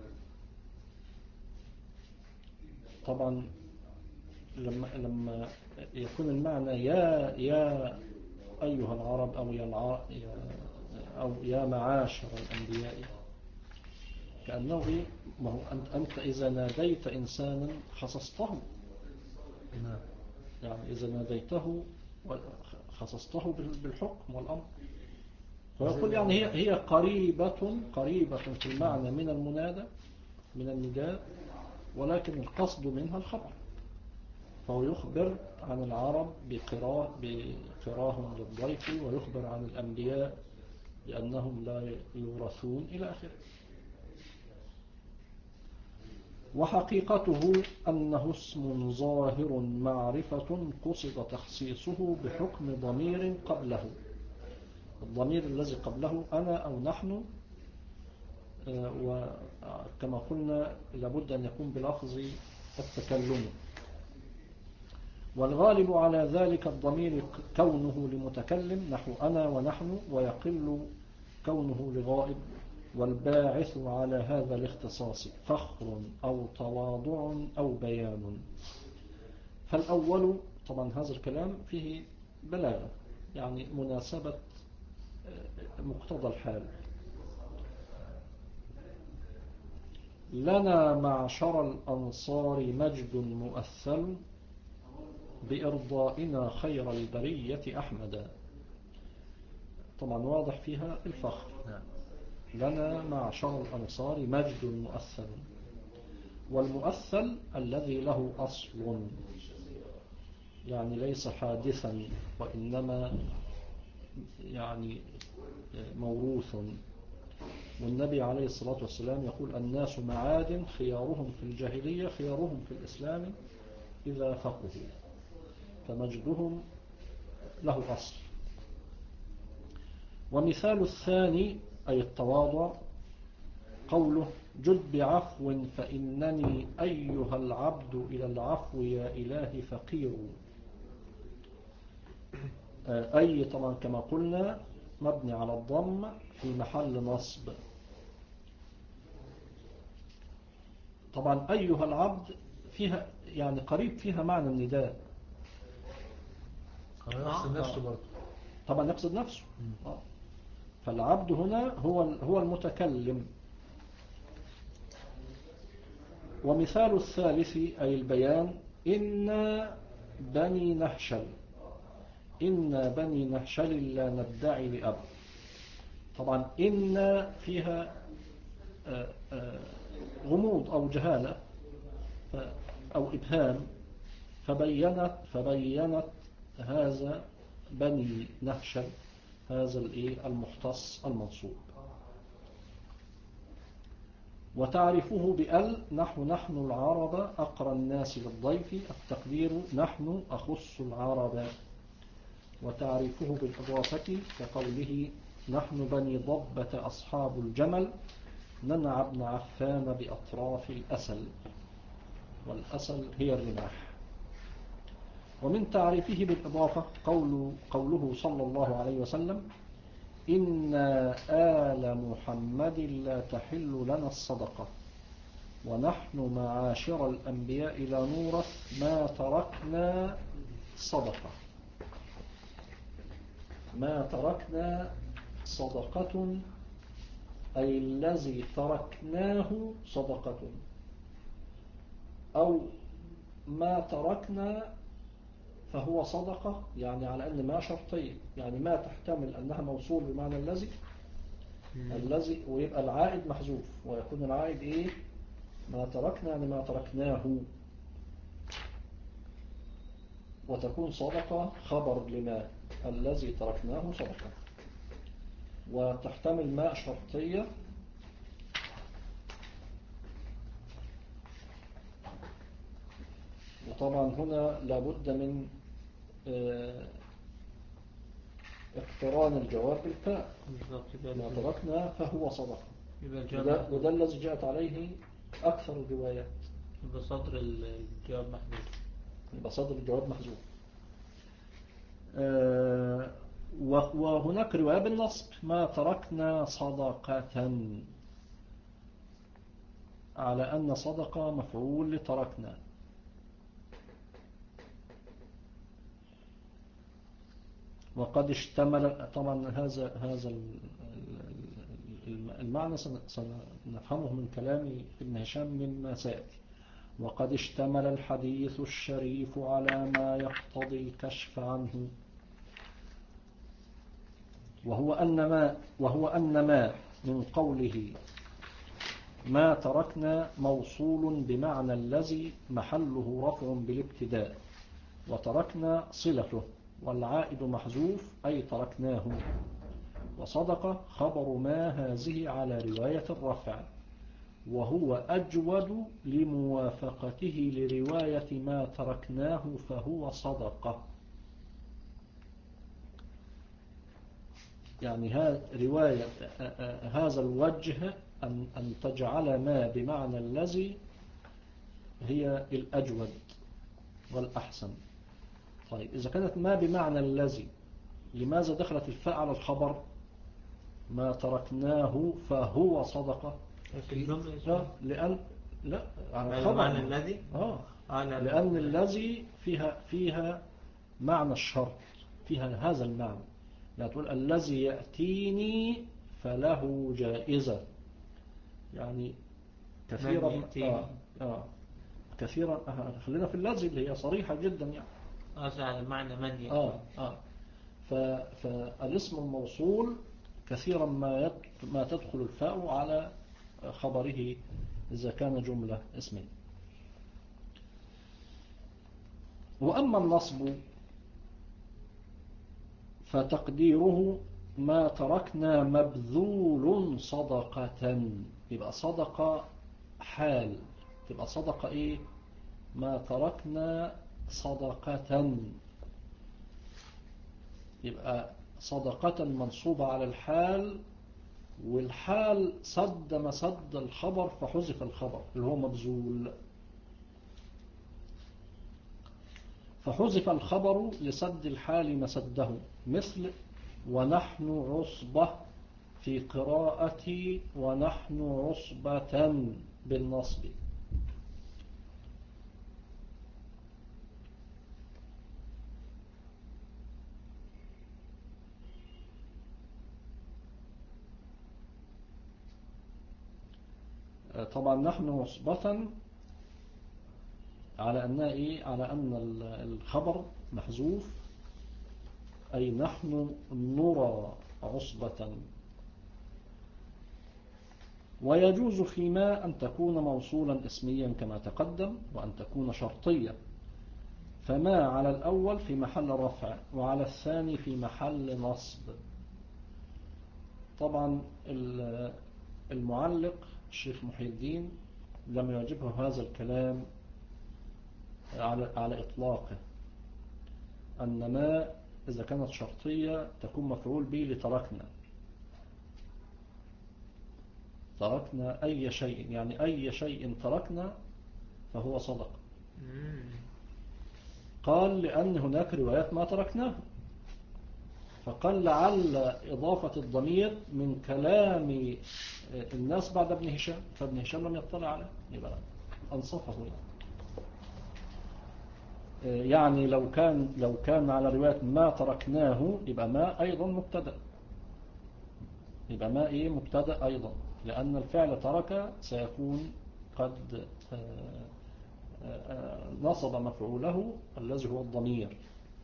طبعا لما لما يكون المعنى يا يا أيها العرب أو يا الع- يا- أو يا معاشر الأنبياء، كأنه إيه؟ ما هو أنت, أنت إذا ناديت إنسانا خصصته، نعم. يعني إذا ناديته خصصته بال- بالحكم والأمر. فيقول يعني هي هي قريبة قريبة في المعنى من المنادى من النداء، ولكن القصد منها الخبر. فهو يخبر عن العرب بقراه بقراهم للضيف، ويخبر عن الأنبياء لأنهم لا يورثون إلى آخره. وحقيقته أنه اسم ظاهر معرفة قصد تخصيصه بحكم ضمير قبله. الضمير الذي قبله أنا أو نحن، وكما قلنا لابد أن يكون بلفظ التكلم. والغالب على ذلك الضمير كونه لمتكلم نحو أنا ونحن، ويقل كونه لغائب. والباعث على هذا الاختصاص فخر أو تواضع أو بيان. فالأول طبعا هذا الكلام فيه بلاغة، يعني مناسبة مقتضى الحال. لنا معشر الأنصار مجد مؤثل بإرضائنا خير البرية أحمدا. طبعا واضح فيها الفخر. لنا معشر الأنصار مجد مؤثل، والمؤثل الذي له أصل، يعني ليس حادثا وإنما يعني موروث. والنبي عليه الصلاة والسلام يقول الناس معادن خيارهم في الجاهلية خيارهم في الإسلام إذا فقهوا، فمجدهم له أصل. ومثال الثاني أي التواضع قوله جد بعفو فإنني أيها العبد إلى العفو يا إلهي فقير. أي طبعا كما قلنا مبني على الضم في محل نصب. طبعا أيها العبد فيها يعني قريب فيها معنى النداء. يقصد نفسه برضه. طبعا يقصد نفسه. فالعبد هنا هو هو المتكلم. ومثال الثالث أي البيان إن بني نهشل إن بني نهشل لا ندعي لأب. طبعا إن فيها غموض أو جهالة أو إبهام، فبينت فبينت هذا بني نهشل هذا المختص المنصوب. وتعرفه بأل نحو نحن العرب أقرى الناس للضيف، التقدير نحن أخص العرب. وتعرفه بالإضافة كقوله نحن بني ضبة أصحاب الجمل ننع ابن عفان بأطراف الأسل، والأسل هي الرماح. ومن تعريفه بالإضافة قول قوله صلى الله عليه وسلم إن آل محمد لا تحل لنا الصدقة ونحن معاشر الأنبياء لا نورث ما تركنا صدقة. ما تركنا صدقة أي الذي تركناه صدقة، أو ما تركنا فهو صدقة، يعني على أن ما شرطية، يعني ما تحتمل أنها موصول بمعنى الذي الذي ويبقى العائد محذوف، ويكون العائد إيه؟ ما تركنا يعني ما تركناه، وتكون صدقة خبر لما الذي تركناه صدقة. وتحتمل ما شرطية طبعا هنا لابد من اقتران الجواب بالفاء. بالضبط. يبقى ما تركنا فهو صدقة. يبقى وده, الجواب وده الذي جاءت عليه أكثر الروايات. يبقى صدر الجواب محذوف. يبقى صدر الجواب محذوف. آه وهناك رواية بالنصب: ما تركنا صدقة، على أن صدقة مفعول لتركنا. وقد اشتمل، طبعا هذا هذا المعنى سنفهمه من كلام ابن هشام مما سيأتي. وقد اشتمل الحديث الشريف على ما يقتضي الكشف عنه، وهو أن ما وهو أن ما من قوله ما تركنا موصول بمعنى الذي محله رفع بالابتداء، وتركنا صلته، والعائد محذوف أي تركناه. وصدق خبر ما هذه على رواية الرفع، وهو أجود لموافقته لرواية ما تركناه فهو صدقة. يعني هذا رواية هذا الوجه أن أن تجعل ما بمعنى الذي هي الأجود والأحسن. طيب إذا كانت ما بمعنى الذي، لماذا دخلت الفاء على الخبر؟ ما تركناه فهو صدقة. لا لأن لا على الخبر معنى الذي آه. لأن الذي فيها فيها معنى الشرط، فيها هذا المعنى. لا تقول الذي يأتيني فله جائزة، يعني كثيرا آه آه كثيرا آه خلينا في الذي اللي هي صريحة جدا يعني أصل على معنى من يأتي. آه آه فالاسم الموصول كثيرا ما ما تدخل الفاء على خبره إذا كان جملة اسمية. وأما النصب فتقديره ما تركنا مبذول صدقة، يبقى صدقة حال، تبقى صدقة إيه؟ ما تركنا صدقة، يبقى صدقة منصوبة على الحال، والحال سد مسد الخبر فحذف الخبر اللي هو مبذول، فحذف الخبر لسد الحال مسده، مثل ونحن عصبة في قراءة ونحن عصبة بالنصب. طبعا نحن عصبة على أنها إيه؟ على أن الخبر محذوف، أي نحن نرى عصبة. ويجوز فيما أن تكون موصولا اسميا كما تقدم، وأن تكون شرطية، فما على الأول في محل رفع وعلى الثاني في محل نصب. طبعا المعلق الشيخ محي الدين لم يعجبه هذا الكلام على على إطلاقه، أن ما إذا كانت شرطية تكون مفعول به لتركنا، تركنا أي شيء، يعني أي شيء تركنا فهو صدق. قال لأن هناك روايات ما تركناه، فقال لعل إضافة الضمير من كلام الناس بعد ابن هشام، فابن هشام لم يطلع عليه، يبقى أنصفه. يعني لو كان لو كان على رواية ما تركناه يبقى ما أيضا مبتدأ، يبقى ما إيه مبتدأ أيضا، لأن الفعل ترك سيكون قد نصب مفعوله الذي هو الضمير.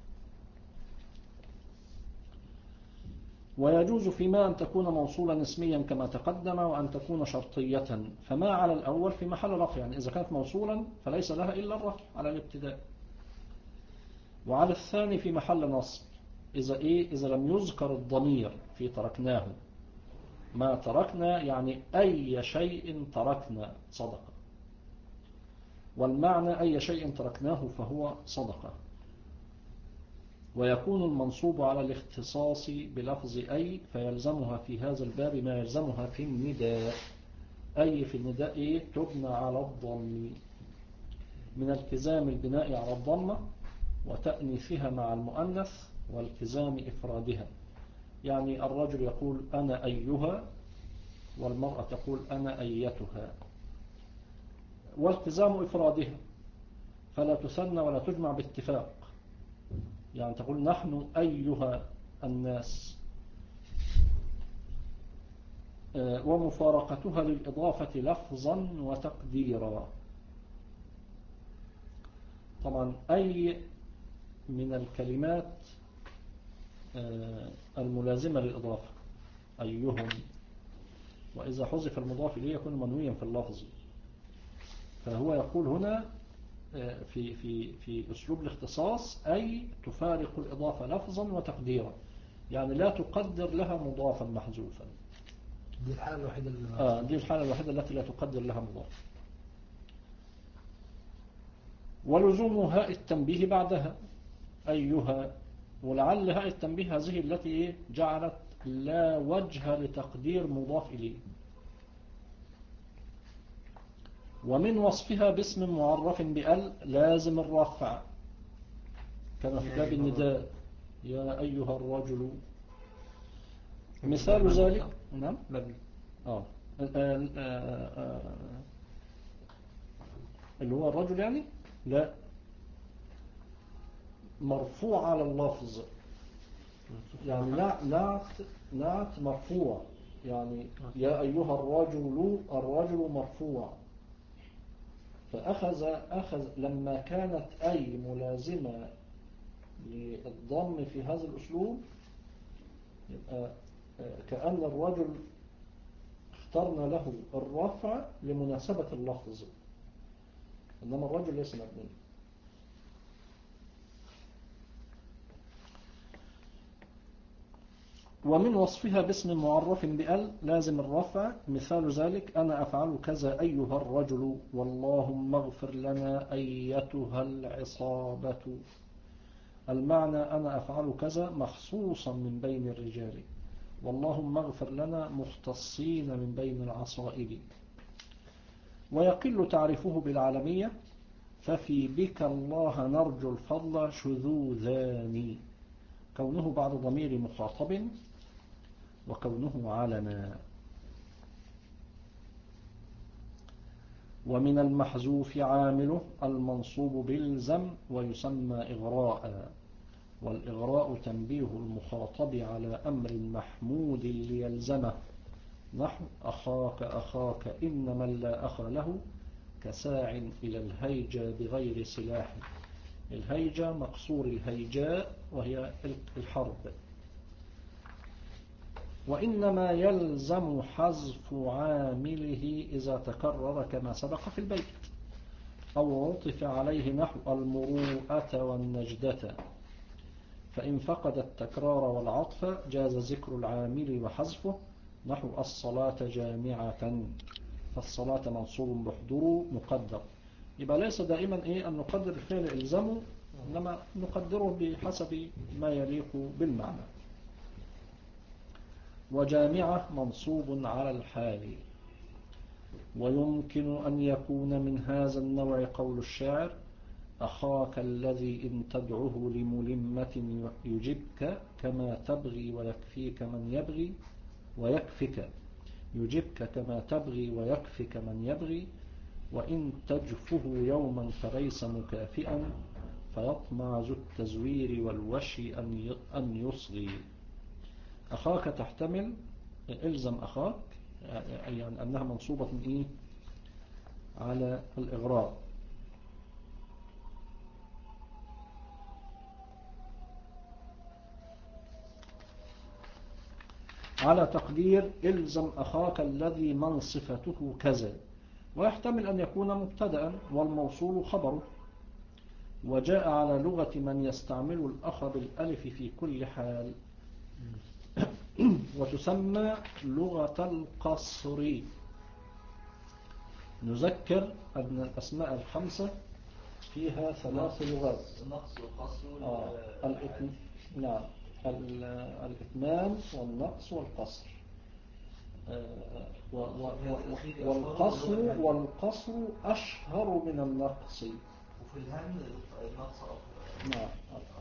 ويجوز فيما أن تكون موصولا اسميا كما تقدم، وأن تكون شرطية، فما على الأول في محل رفع، يعني إذا كانت موصولا فليس لها إلا الرفع على الابتداء، وعلى الثاني في محل نصب إذا إيه إذا لم يذكر الضمير في تركناه. ما تركنا يعني أي شيء تركنا صدقة. والمعنى أي شيء تركناه فهو صدقة. ويكون المنصوب على الاختصاص بلفظ أي فيلزمها في هذا الباب ما يلزمها في النداء. أي في النداء إيه؟ تبنى على الضم من التزام البناء على الضمة وتأنيثها مع المؤنث والتزام إفرادها. يعني الرجل يقول أنا أيها، والمرأة تقول أنا أيتها، والتزام إفرادها فلا تثنى ولا تجمع باتفاق. يعني تقول نحن أيها الناس، ومفارقتها للإضافة لفظا وتقديرا. طبعا أي من الكلمات الملازمة للإضافة أيهم، وإذا حذف المضاف إليه يكون منويا في اللفظ. فهو يقول هنا في في في أسلوب الاختصاص أي تفارق الإضافة لفظا وتقديرا، يعني لا تقدر لها مضافا محذوفا. دي الحالة الوحيدة اللي آه دي الحالة الوحيدة التي لا تقدر لها مضاف. ولزوم هاء التنبيه بعدها أيها، ولعل هاء التنبيه هذه التي جعلت لا وجه لتقدير مضاف إليه. ومن وصفها باسم معرف بأل لازم الرفع كما في باب النداء يا أيها الرجل. مثال ذلك نعم مبني. آه. آه. آه. اللي هو الرجل يعني لا مرفوع على اللفظ، يعني نعت نعت مرفوع، يعني يا أيها الرجل، الرجل مرفوع. فأخذ أخذ لما كانت أي ملازمة للضم في هذا الأسلوب يبقى كأن الرجل اخترنا له الرفع لمناسبة اللفظ، إنما الرجل ليس مبني. ومن وصفها باسم معرف بأل لازم الرفع. مثال ذلك أنا أفعل كذا أيها الرجل، واللهم اغفر لنا أيتها العصابة. المعنى أنا أفعل كذا مخصوصا من بين الرجال، واللهم اغفر لنا مختصين من بين العصائب. ويقل تعرفه بالعالمية ففي بك الله نرجو الفضل شذوذان، كونه بعد ضمير مخاطب وكونه علما. ومن المحذوف عامله المنصوب بالزم ويسمى إغراء، والإغراء تنبيه المخاطب على أمر محمود ليلزمه، نحو أخاك أخاك إن من لا أخ له كساع إلى الهيجة بغير سلاح. الهيجة مقصور الهيجاء وهي الحرب. وإنما يلزم حذف عامله إذا تكرر كما سبق في البيت، أو عطف عليه نحو المروءة والنجدة. فإن فقد التكرار والعطف جاز ذكر العامل وحذفه، نحو الصلاة جامعة، فالصلاة منصوب بحضور مقدر. يبقى ليس دائما إيه أن نقدر الفعل إلزامه، إنما نقدره بحسب ما يليق بالمعنى. وجامعة منصوب على الحال. ويمكن أن يكون من هذا النوع قول الشاعر أخاك الذي إن تدعه لملمة يجبك كما تبغي ويكفيك من يبغي ويكفك، يجبك كما تبغي ويكفك من يبغي، وإن تجفه يوما فليس مكافئا فيطمع ذو التزوير والوشي أن يصغي. أخاك تحتمل إلزم أخاك، يعني أنها منصوبة إيه على الإغراء. على تقدير إلزم أخاك الذي من صفته كذا، ويحتمل أن يكون مبتدأ والموصول خبره. وجاء على لغة من يستعمل الأخ بالألف في كل حال، وتسمى لغة القصر. نذكر أن الأسماء الخمسة فيها ثلاث لغات. النقص والقصر آه. الإتم... نعم ال... الإتمام والنقص والقصر. آه. و... و... و... والقصر والقصر أشهر من النقص. وفي الهم النقص أكثر. نعم.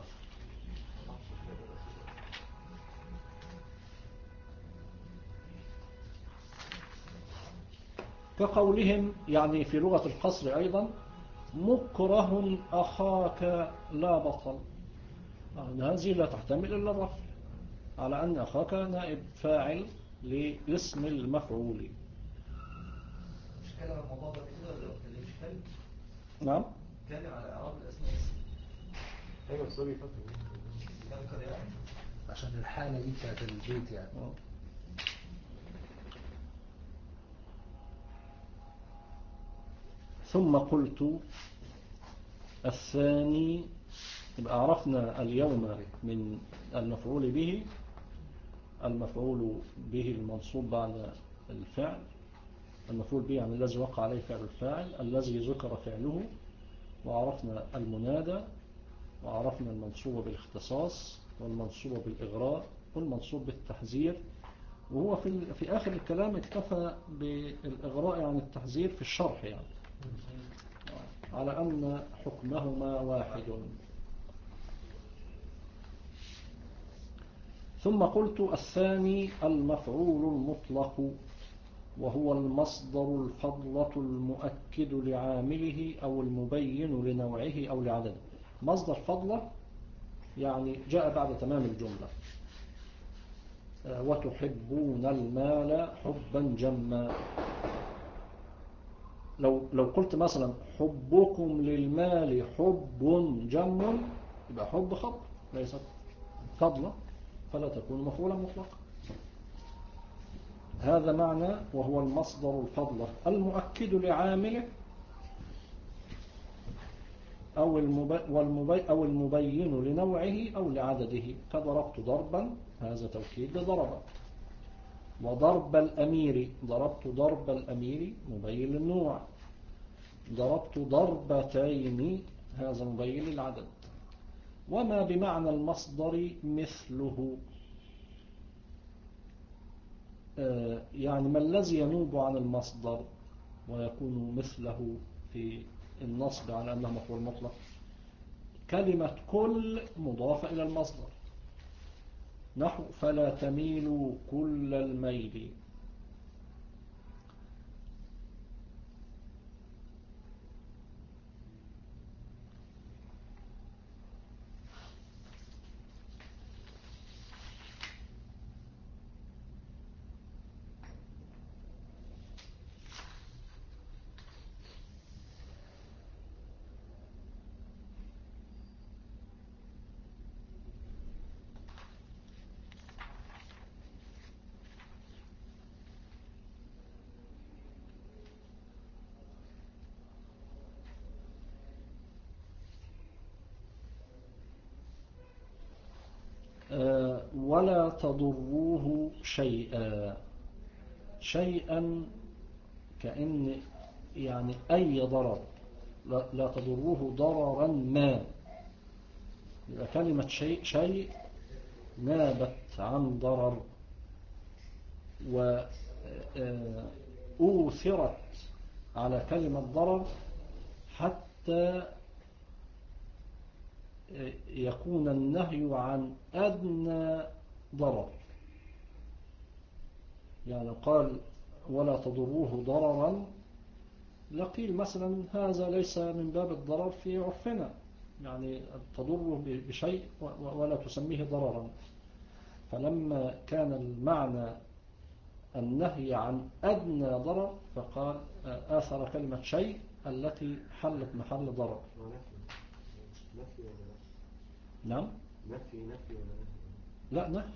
كقولهم يعني في لغة القصر أيضا مكره أخاك لا بطل. يعني هذه لا تحتمل إلا الرفع على أن أخاك نائب فاعل لاسم المفعول. مش كلام عن الموضوع ده كده ولا ما مش كلام؟ نعم. كلام على إعراب الأسماء. ايوه بس هو بيفكر كلام يعني عشان الحالة دي بتاعت البيت يعني. آه. ثم قلت الثاني. يبقى عرفنا اليوم من المفعول به المفعول به المنصوب بعد الفعل. المفعول به يعني الذي وقع عليه فعل الفاعل الذي ذكر فعله. وعرفنا المنادى وعرفنا المنصوب بالاختصاص والمنصوب بالإغراء والمنصوب بالتحذير. وهو في في آخر الكلام اكتفى بالإغراء عن التحذير في الشرح يعني على أن حكمهما واحد. ثم قلت الثاني المفعول المطلق وهو المصدر الفضلة المؤكد لعامله أو المبين لنوعه أو لعدده. مصدر فضلة يعني جاء بعد تمام الجملة. وتحبون المال حبا جما. لو لو قلت مثلا حبكم للمال حب جم يبقى حب خبر ليست فضلة فلا تكون مفعولا مطلقا. هذا معنى وهو المصدر الفضلة المؤكد لعامله أو المبين, أو المبين لنوعه أو لعدده. فضربت ضربا هذا توكيد لضرب. وضرب الأمير ضربت ضرب الأمير مبين للنوع. ضربت ضربتين هذا مبين للعدد. وما بمعنى المصدر مثله آه يعني ما الذي ينوب عن المصدر ويكون مثله في النصب على أنه مفعول مطلق. كلمة كل مضافة إلى المصدر نحو فلا تميلوا كل الميل. ولا تضروه شيئا. شيئا كأن يعني أي ضرر. لا تضروه ضررا ما. يبقى كلمة شيء شيء نابت عن ضرر وأوثرت على كلمة ضرر حتى يكون النهي عن أدنى ضرر. يعني قال ولا تضروه ضررا لقيل مثلا هذا ليس من باب الضرر في عرفنا يعني تضره بشيء ولا تسميه ضررا. فلما كان المعنى النهي عن أدنى ضرر فقال آثر كلمة شيء التي حلت محل ضرر. نفي ولا نفي؟ نعم نفي نفي ولا نفي؟ لا نهي.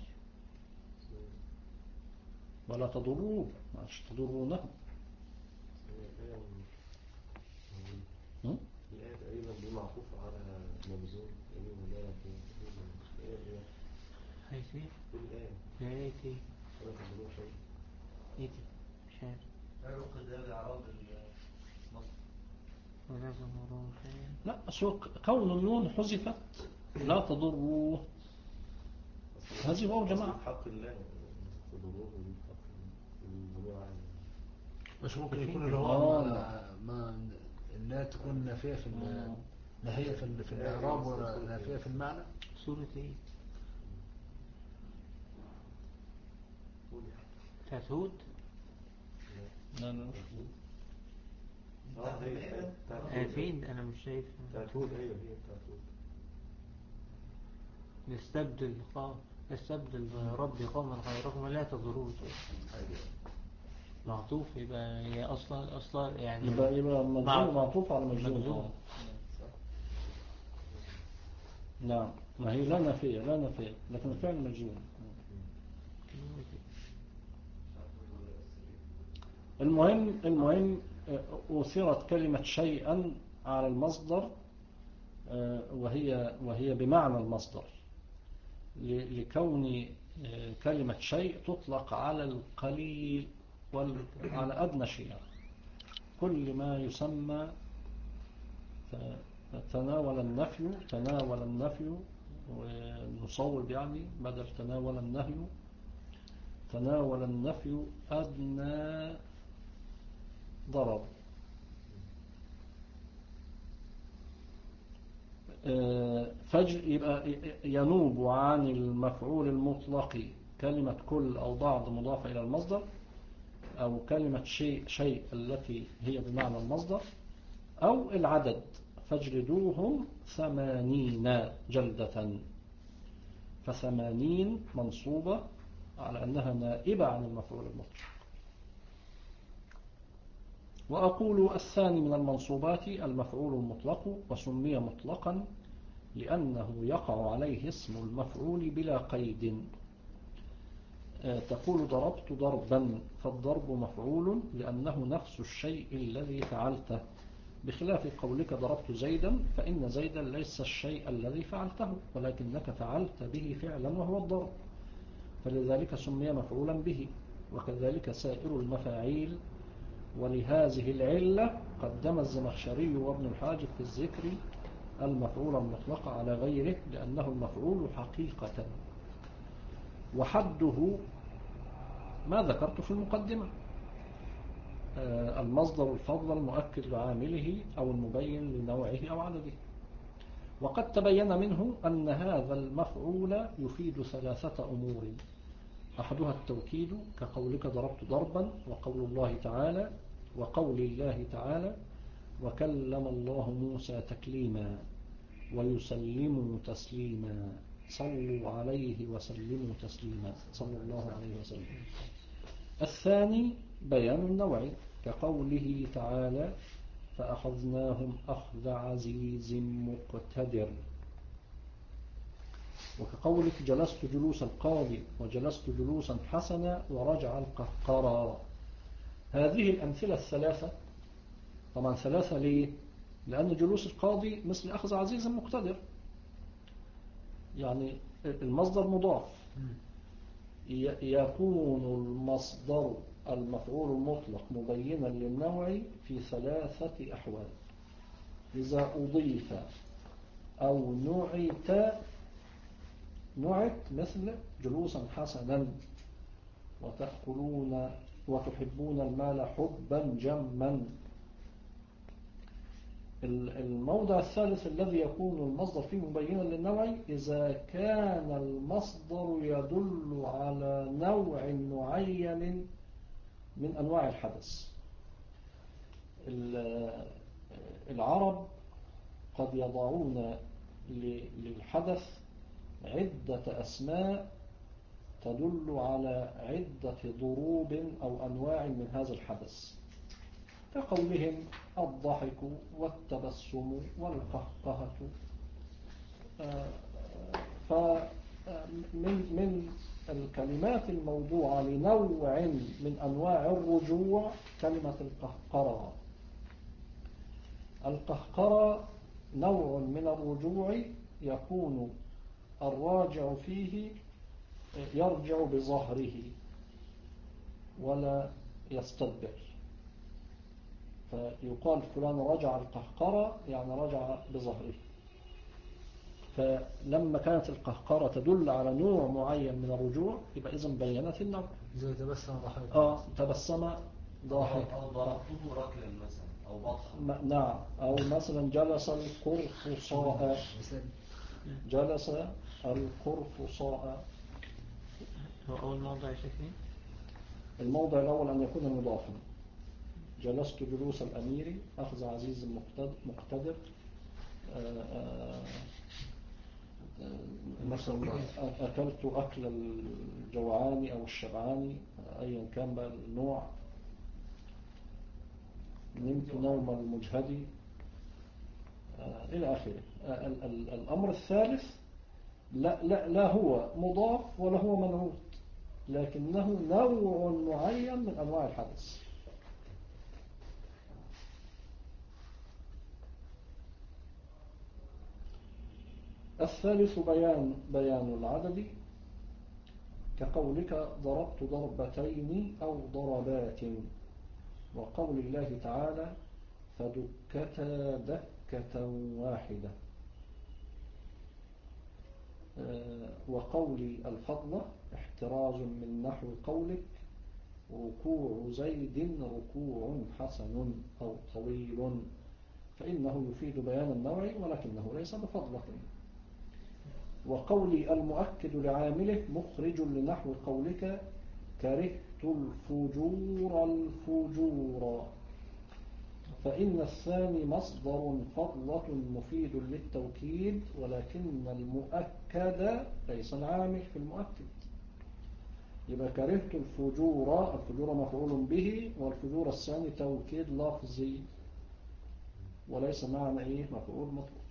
ولا تضروه مش تضرونه. الآية تقريبا دي معطوفة على مبذول تقريبا لا الآية هيتي الآية هيتي ولا تضروه شيء هيتي مش عارف عرق ده بإعراب ولا تضروه شيئا. لا سو كون النون حذفت لا تضروه، هذه واو جماعة. حق الله تضروه ودي حق الجميع عام. مش ممكن يكون اللي هو ما, ما لا تكون نافية في نهاية في في الإعراب ولا نافية في المعنى. سورة ايه؟ بتاعت هود؟ لا لا مش اه هي بتاعت آه فين؟ انا مش شايف. بتاعت هود. ايوه هي بتاعت هود. نستبدل قوم نستبدل ربي قوما غيركم لا تضروه شيئا. معطوف يبقى هي اصلا اصلا يعني يبقى يبقى مجزوم معطوف على مجزوم. نعم ما هي لا نافية لا نافية لكن الفعل مجزوم. المهم المهم أثيرت كلمة شيئا على المصدر وهي وهي بمعنى المصدر لكون كلمة شيء تطلق على القليل وعلى أدنى شيء. كل ما يسمى تناول النفي تناول النفي ونصوب يعني بدل تناول النهي تناول النفي أدنى ضرر. فجر يبقى ينوب عن المفعول المطلق كلمة كل أو بعض مضافة إلى المصدر، أو كلمة شيء شيء التي هي بمعنى المصدر، أو العدد فاجلدوهم ثمانين جلدة. فثمانين منصوبة على أنها نائبة عن المفعول المطلق. وأقول الثاني من المنصوبات المفعول المطلق، وسمي مطلقا لأنه يقع عليه اسم المفعول بلا قيد. تقول ضربت ضربا، فالضرب مفعول لأنه نفس الشيء الذي فعلته، بخلاف قولك ضربت زيدا فإن زيدا ليس الشيء الذي فعلته ولكنك فعلت به فعلا وهو الضرب، فلذلك سمي مفعولا به. وكذلك سائر المفاعيل. ولهذه العلة قدم الزمخشري وابن الحاجب في الذكر المفعول المطلق على غيره لأنه المفعول حقيقة، وحده ما ذكرت في المقدمة، المصدر الفضل المؤكد لعامله أو المبين لنوعه أو عدده. وقد تبين منه أن هذا المفعول يفيد ثلاثة أمور: أحدها التوكيد كقولك ضربت ضربا، وقول الله تعالى وقول الله تعالى وكلم الله موسى تكليما، ويسلموا تسليما، صلوا عليه وسلموا تسليما، صلى الله عليه وسلم. الثاني بيان النوع كقوله تعالى فأخذناهم أخذ عزيز مقتدر، وكقولك جلست جلوس القاضي وجلست جلوسا حسنا ورجع القهقرى. هذه الأمثلة الثلاثة طبعا ثلاثة ليه؟ لأن جلوس القاضي مثل أخذ عزيز مقتدر، يعني المصدر مضاف، يكون المصدر المفعول المطلق مبينا للنوع في ثلاثة أحوال: إذا أضيف أو نعت نعت مثل جلوسا حسنا، وتأكلون وتحبون المال حبا جما. الموضع الثالث الذي يكون المصدر فيه مبينا للنوع إذا كان المصدر يدل على نوع معين من أنواع الحدث. العرب قد يضعون للحدث عدة أسماء تدل على عدة ضروب أو أنواع من هذا الحدث، كقولهم الضحك والتبسم والقهقهة. فمن من الكلمات الموضوعة لنوع من أنواع الرجوع كلمة القهقرة. القهقرة نوع من الرجوع يكون الراجع فيه يرجع بظهره ولا يستدبر، فيقال فلان رجع القهقرة يعني رجع بظهره. فلما كانت القهقرة تدل على نوع معين من الرجوع يبقى إذن بينت النوع. زي تبسم ضحك. آه تبسم ضاحك. أو ضربته ركلا مثلا أو بطحا. م- نعم. أو مثلا جلس القرفصاء. جلس القرفصاء. هو أول موضع يا شيخ مين؟ الموضع الأول أن يكون مضافا. جلست جلوس الأمير أخذ عزيز مقتد- مقتدر. آه، آه، آه، مثلا أكلت أكل الجوعان أو الشبعان أيا كان بقى النوع. نمت نوم المجهد آه، إلى آخره. آه، ال- ال- الأمر الثالث لا, لا, لا هو مضاف ولا هو منعوت، لكنه نوع معين من أنواع الحدث. الثالث بيان بيان العدد، كقولك ضربت ضربتين أو ضربات، وقول الله تعالى فدكتا دكة واحدة، وقول الفضل احتراز من نحو قولك ركوع زيد ركوع حسن أو طويل، فإنه يفيد بيان النوع ولكنه ليس بفضلة. وقول المؤكد لعامله مخرج لنحو قولك كرهت الفجور الفجور، فإن الثاني مصدر فضلة مفيد للتوكيد، ولكن المؤكد ليس العامل في المؤكد. يبقى كرهت الفجور، الفجور مفعول به، والفجور الثاني توكيد لفظي وليس معنى ايه مفعول مطلق.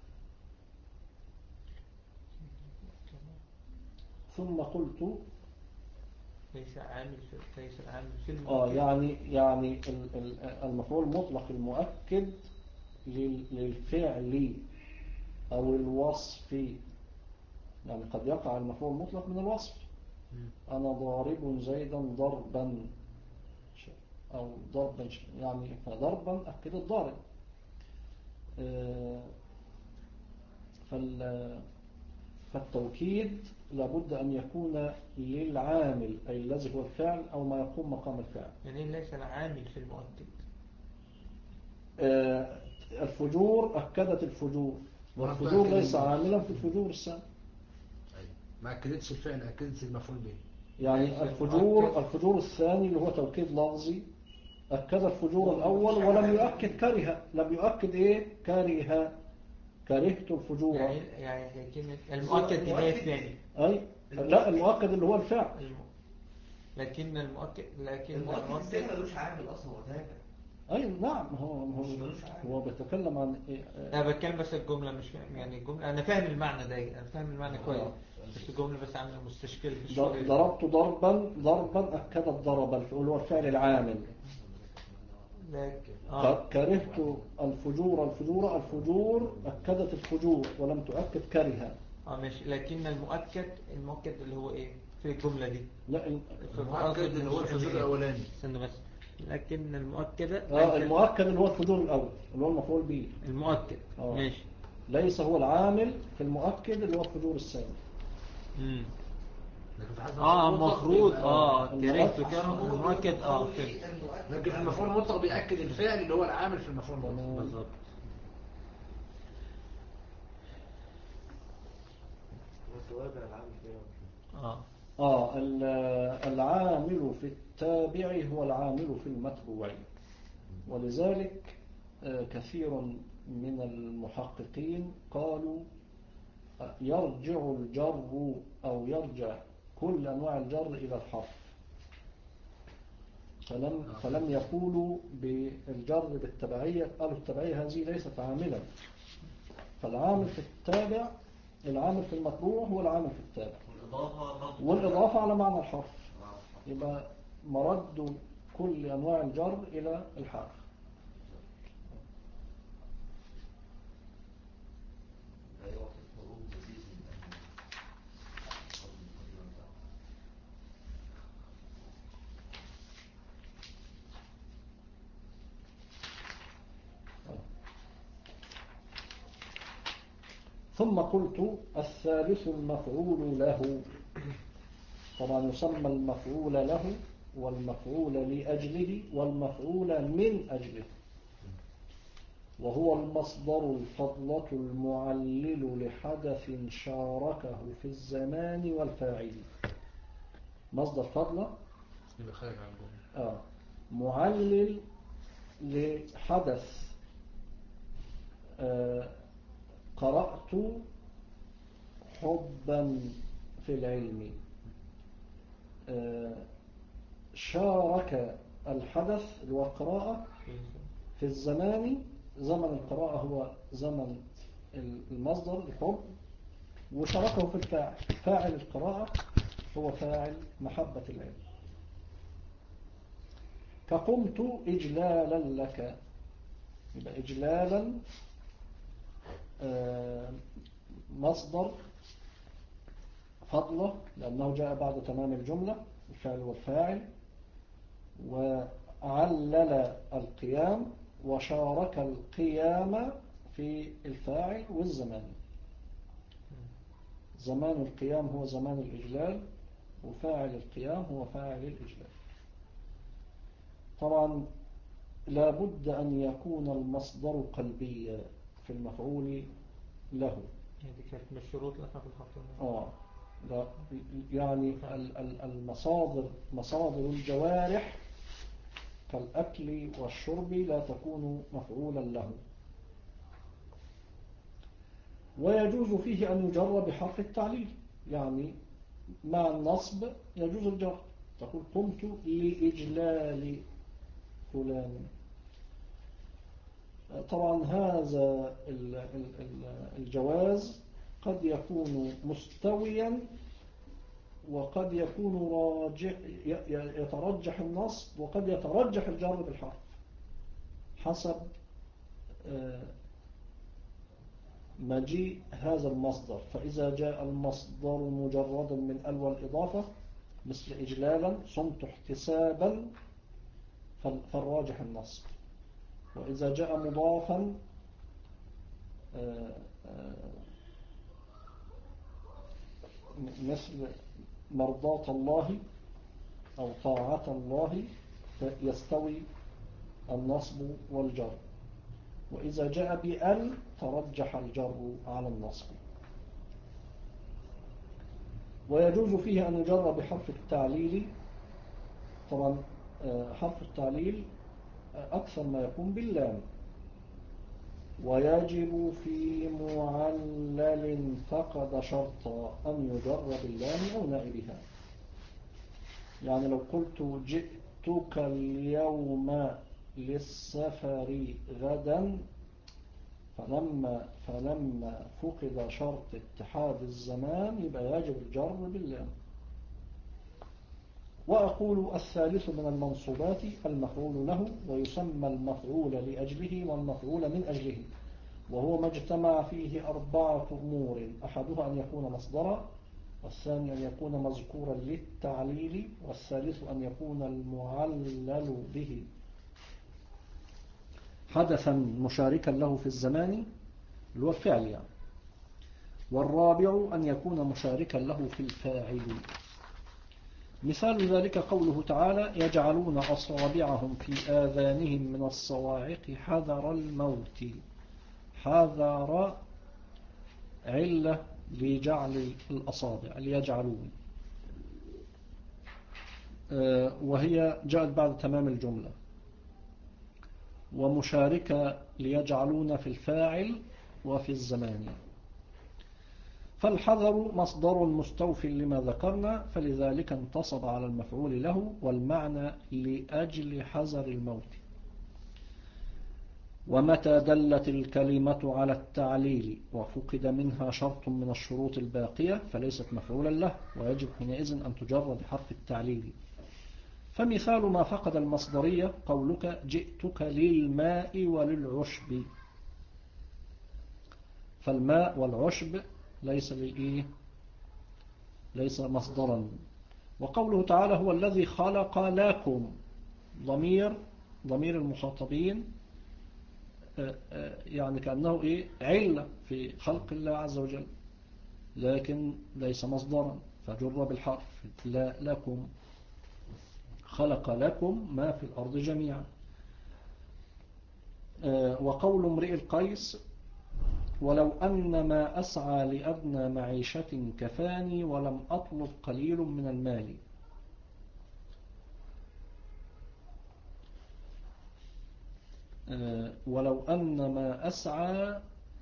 ثم قلت ليس عامل في ليس العامل في المؤكد. اه يعني يعني المفعول المطلق المؤكد للفعل او الوصف، يعني قد يقع المفعول المطلق من الوصف. انا ضارب زيدا ضربا او ضربا، يعني فضربا اكد الضارب. فالتوكيد لابد أن يكون للعامل أي الذي هو الفعل أو ما يقوم مقام الفعل. يعني ليس العامل في المؤكد. الفجور أكدت الفجور، والفجور ليس عاملا في الفجور السابق. ما أكدتش الفعل، أكدت المفعول به. يعني الفجور الفجور الثاني اللي هو توكيد لفظي أكد الفجور الأول ولم يؤكد كره، لم يؤكد إيه كره، كرهت الفجور. يعني يعني هي كلمة المؤكد اللي هي الثاني. أي لا، المؤكد اللي هو الفعل. الم... لكن المؤكد لكن المؤكد الثاني ملوش عامل أصلا، هو تابع. أي نعم، هو هو هو بيتكلم عن إيه؟ أنا بتكلم بس الجملة مش فاهم، يعني الجملة أنا فاهم المعنى ده، أنا فاهم المعنى كويس، بس الجملة بس عاملة مستشكل في الشغل. ضربت ضربا، ضربا أكد الضرب اللي هو الفعل العامل. لكن آه. كرهت الفجور الفجور الفجور أكدت الفجور ولم تؤكد كرها. اه ماشي، لكن المؤكد المؤكد اللي هو ايه في الجملة دي؟ لا المؤكد اللي هو الفجور الأولاني. استنى بس، لكن المؤكد اه المؤكد اللي هو الفجور الأول اللي هو المفعول به. المؤكد آه. ماشي، ليس هو العامل في المؤكد اللي هو الفجور الثاني. امم اه المفروض اه كرهت المؤكد المؤكد اه فهمت. لكن المفعول المطلق بيأكد الفعل اللي هو العامل في المفعول المطلق. بالظبط. والتوابع العامل فيها. اه اه العامل في التابع هو العامل في المتبوع، ولذلك كثير من المحققين قالوا يرجع الجر أو يرجع كل أنواع الجر إلى الحرف، فلم, فلم يقولوا بالجر بالتبعية، قالوا التبعية هذه ليست عاملا. فالعامل في التابع، العامل في المتبوع هو العامل في التابع، والإضافة على معنى الحرف، يبقى مرد كل أنواع الجر إلى الحرف. ثم قلت الثالث المفعول له. طبعا يسمى المفعول له والمفعول لأجله والمفعول من أجله، وهو المصدر الفضلة المعلل لحدث شاركه في الزمان والفاعل. مصدر فضلة يبقى خارج عن الجملة. آه معلل لحدث. آه قرأت حبا في العلم. آه شارك الحدث القراءة في الزمان، زمن القراءة هو زمن المصدر الحب، وشاركه في الفاعل، فاعل القراءة هو فاعل محبة العلم. كقمت إجلالا لك، يبقى إجلالا مصدر فضلة لأنه جاء بعد تمام الجملة، الفعل والفاعل، وعلل القيام وشارك القيام في الفاعل والزمان. زمان القيام هو زمان الإجلال، وفاعل القيام هو فاعل الإجلال. طبعا لا بد أن يكون المصدر قلبيا في المفعول له. دي كانت من الشروط اللي احنا في الحفظ. آه لا يعني المصادر مصادر الجوارح كالأكل والشرب لا تكون مفعولا له. ويجوز فيه أن يجر بحرف التعليل، يعني مع النصب يجوز الجر، تقول قمت لإجلال فلان. طبعا هذا الجواز قد يكون مستويا وقد يكون راجح، يترجح النصب وقد يترجح الجر بالحرف حسب مجيء هذا المصدر. فإذا جاء المصدر مجردا من ال والإضافة مثل إجلالا صمت احتسابا فالراجح النصب. وإذا جاء مضافا مثل مرضاة الله أو طاعة الله يستوي النصب والجر. وإذا جاء بأل ترجح الجر على النصب. ويجوز فيه أن يجر بحرف التعليل. طبعا حرف التعليل أكثر ما يكون باللام. ويجب في معلل فقد شرطا أن يجر باللام أو نائبها. يعني لو قلت جئتك اليوم للسفر غدا، فلما فلما فقد شرط اتحاد الزمان يبقى يجب الجر باللام. وأقول الثالث من المنصوبات المفعول له، ويسمى المفعول لأجله والمفعول من أجله، وهو ما اجتمع فيه أربعة أمور: أحدها أن يكون مصدرا، والثاني أن يكون مذكورا للتعليل، والثالث أن يكون المعلل به حدثا مشاركا له في الزمان اللي هو الفعل يعني، والرابع أن يكون مشاركا له في الفاعل. مثال ذلك قوله تعالى: يجعلون أصابعهم في آذانهم من الصواعق حذر الموت. حذر علة لجعل الأصابع ليجعلون، وهي جاءت بعد تمام الجملة. ومشاركة ليجعلون في الفاعل وفي الزمان. فالحذر مصدر مستوفي لما ذكرنا، فلذلك انتصب على المفعول له، والمعنى لأجل حذر الموت. ومتى دلت الكلمة على التعليل وفقد منها شرط من الشروط الباقية فليست مفعولا له، ويجب حينئذ أن تجر بحرف التعليل. فمثال ما فقد المصدرية قولك جئتك للماء وللعشب. فالماء والعشب ليس للإيه؟ ليس مصدرا. وقوله تعالى هو الذي خلق لكم، ضمير ضمير المخاطبين يعني كأنه إيه علة في خلق الله عز وجل، لكن ليس مصدرا، فجر بالحرف. لا لكم، خلق لكم ما في الأرض جميعا. وقول امرئ القيس ولو أن ما أسعى لأدنى معيشة كفاني ولم أطلب قليل من المال. ولو أن ما أسعى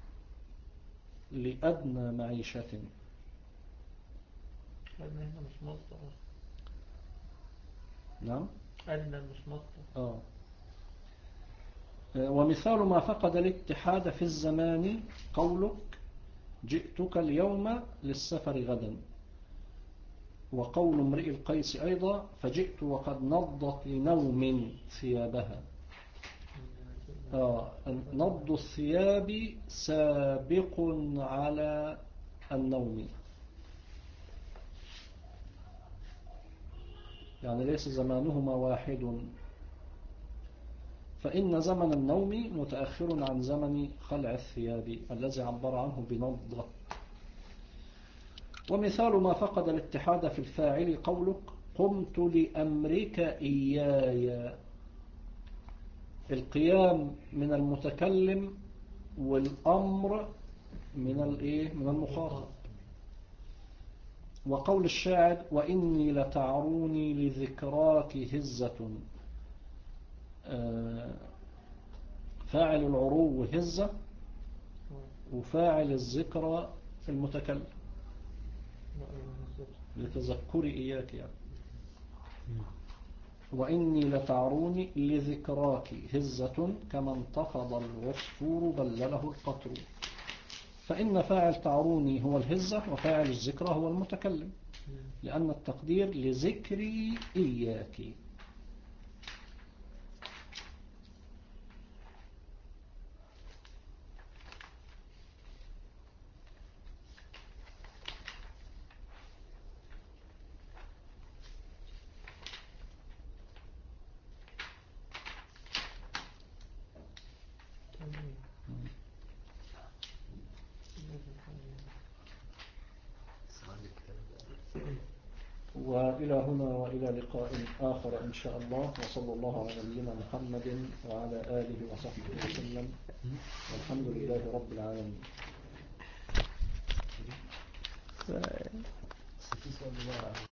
لأدنى معيشة، أدنى هنا مش مصدر. نعم أدنى مش مصدر. آه. ومثال ما فقد الاتحاد في الزمان قولك جئتك اليوم للسفر غدا. وقول امرئ القيس أيضا فجئت وقد نضت لنوم ثيابها. آه. نض الثياب سابق على النوم، يعني ليس زمانهما واحد، فإن زمن النوم متأخر عن زمن خلع الثياب الذي عبر عنه بنضة. ومثال ما فقد الاتحاد في الفاعل قولك قمت لأمرك إياي. القيام من المتكلم والأمر من الإيه من المخاطب. وقول الشاعر وإني لتعروني لذكراك هزة، فاعل العرو هزة وفاعل الذكرى المتكلم لتذكري إياك يعني. وإني لتعروني لذكراك هزة كما انتفض العصفور بلله القطر. فإن فاعل تعروني هو الهزة وفاعل الذكرى هو المتكلم، لأن التقدير لذكري إياك. وإلى هنا وإلى لقاء آخر إن شاء الله، وصلى الله على نبينا محمد وعلى آله وصحبه وسلم، والحمد لله رب العالمين.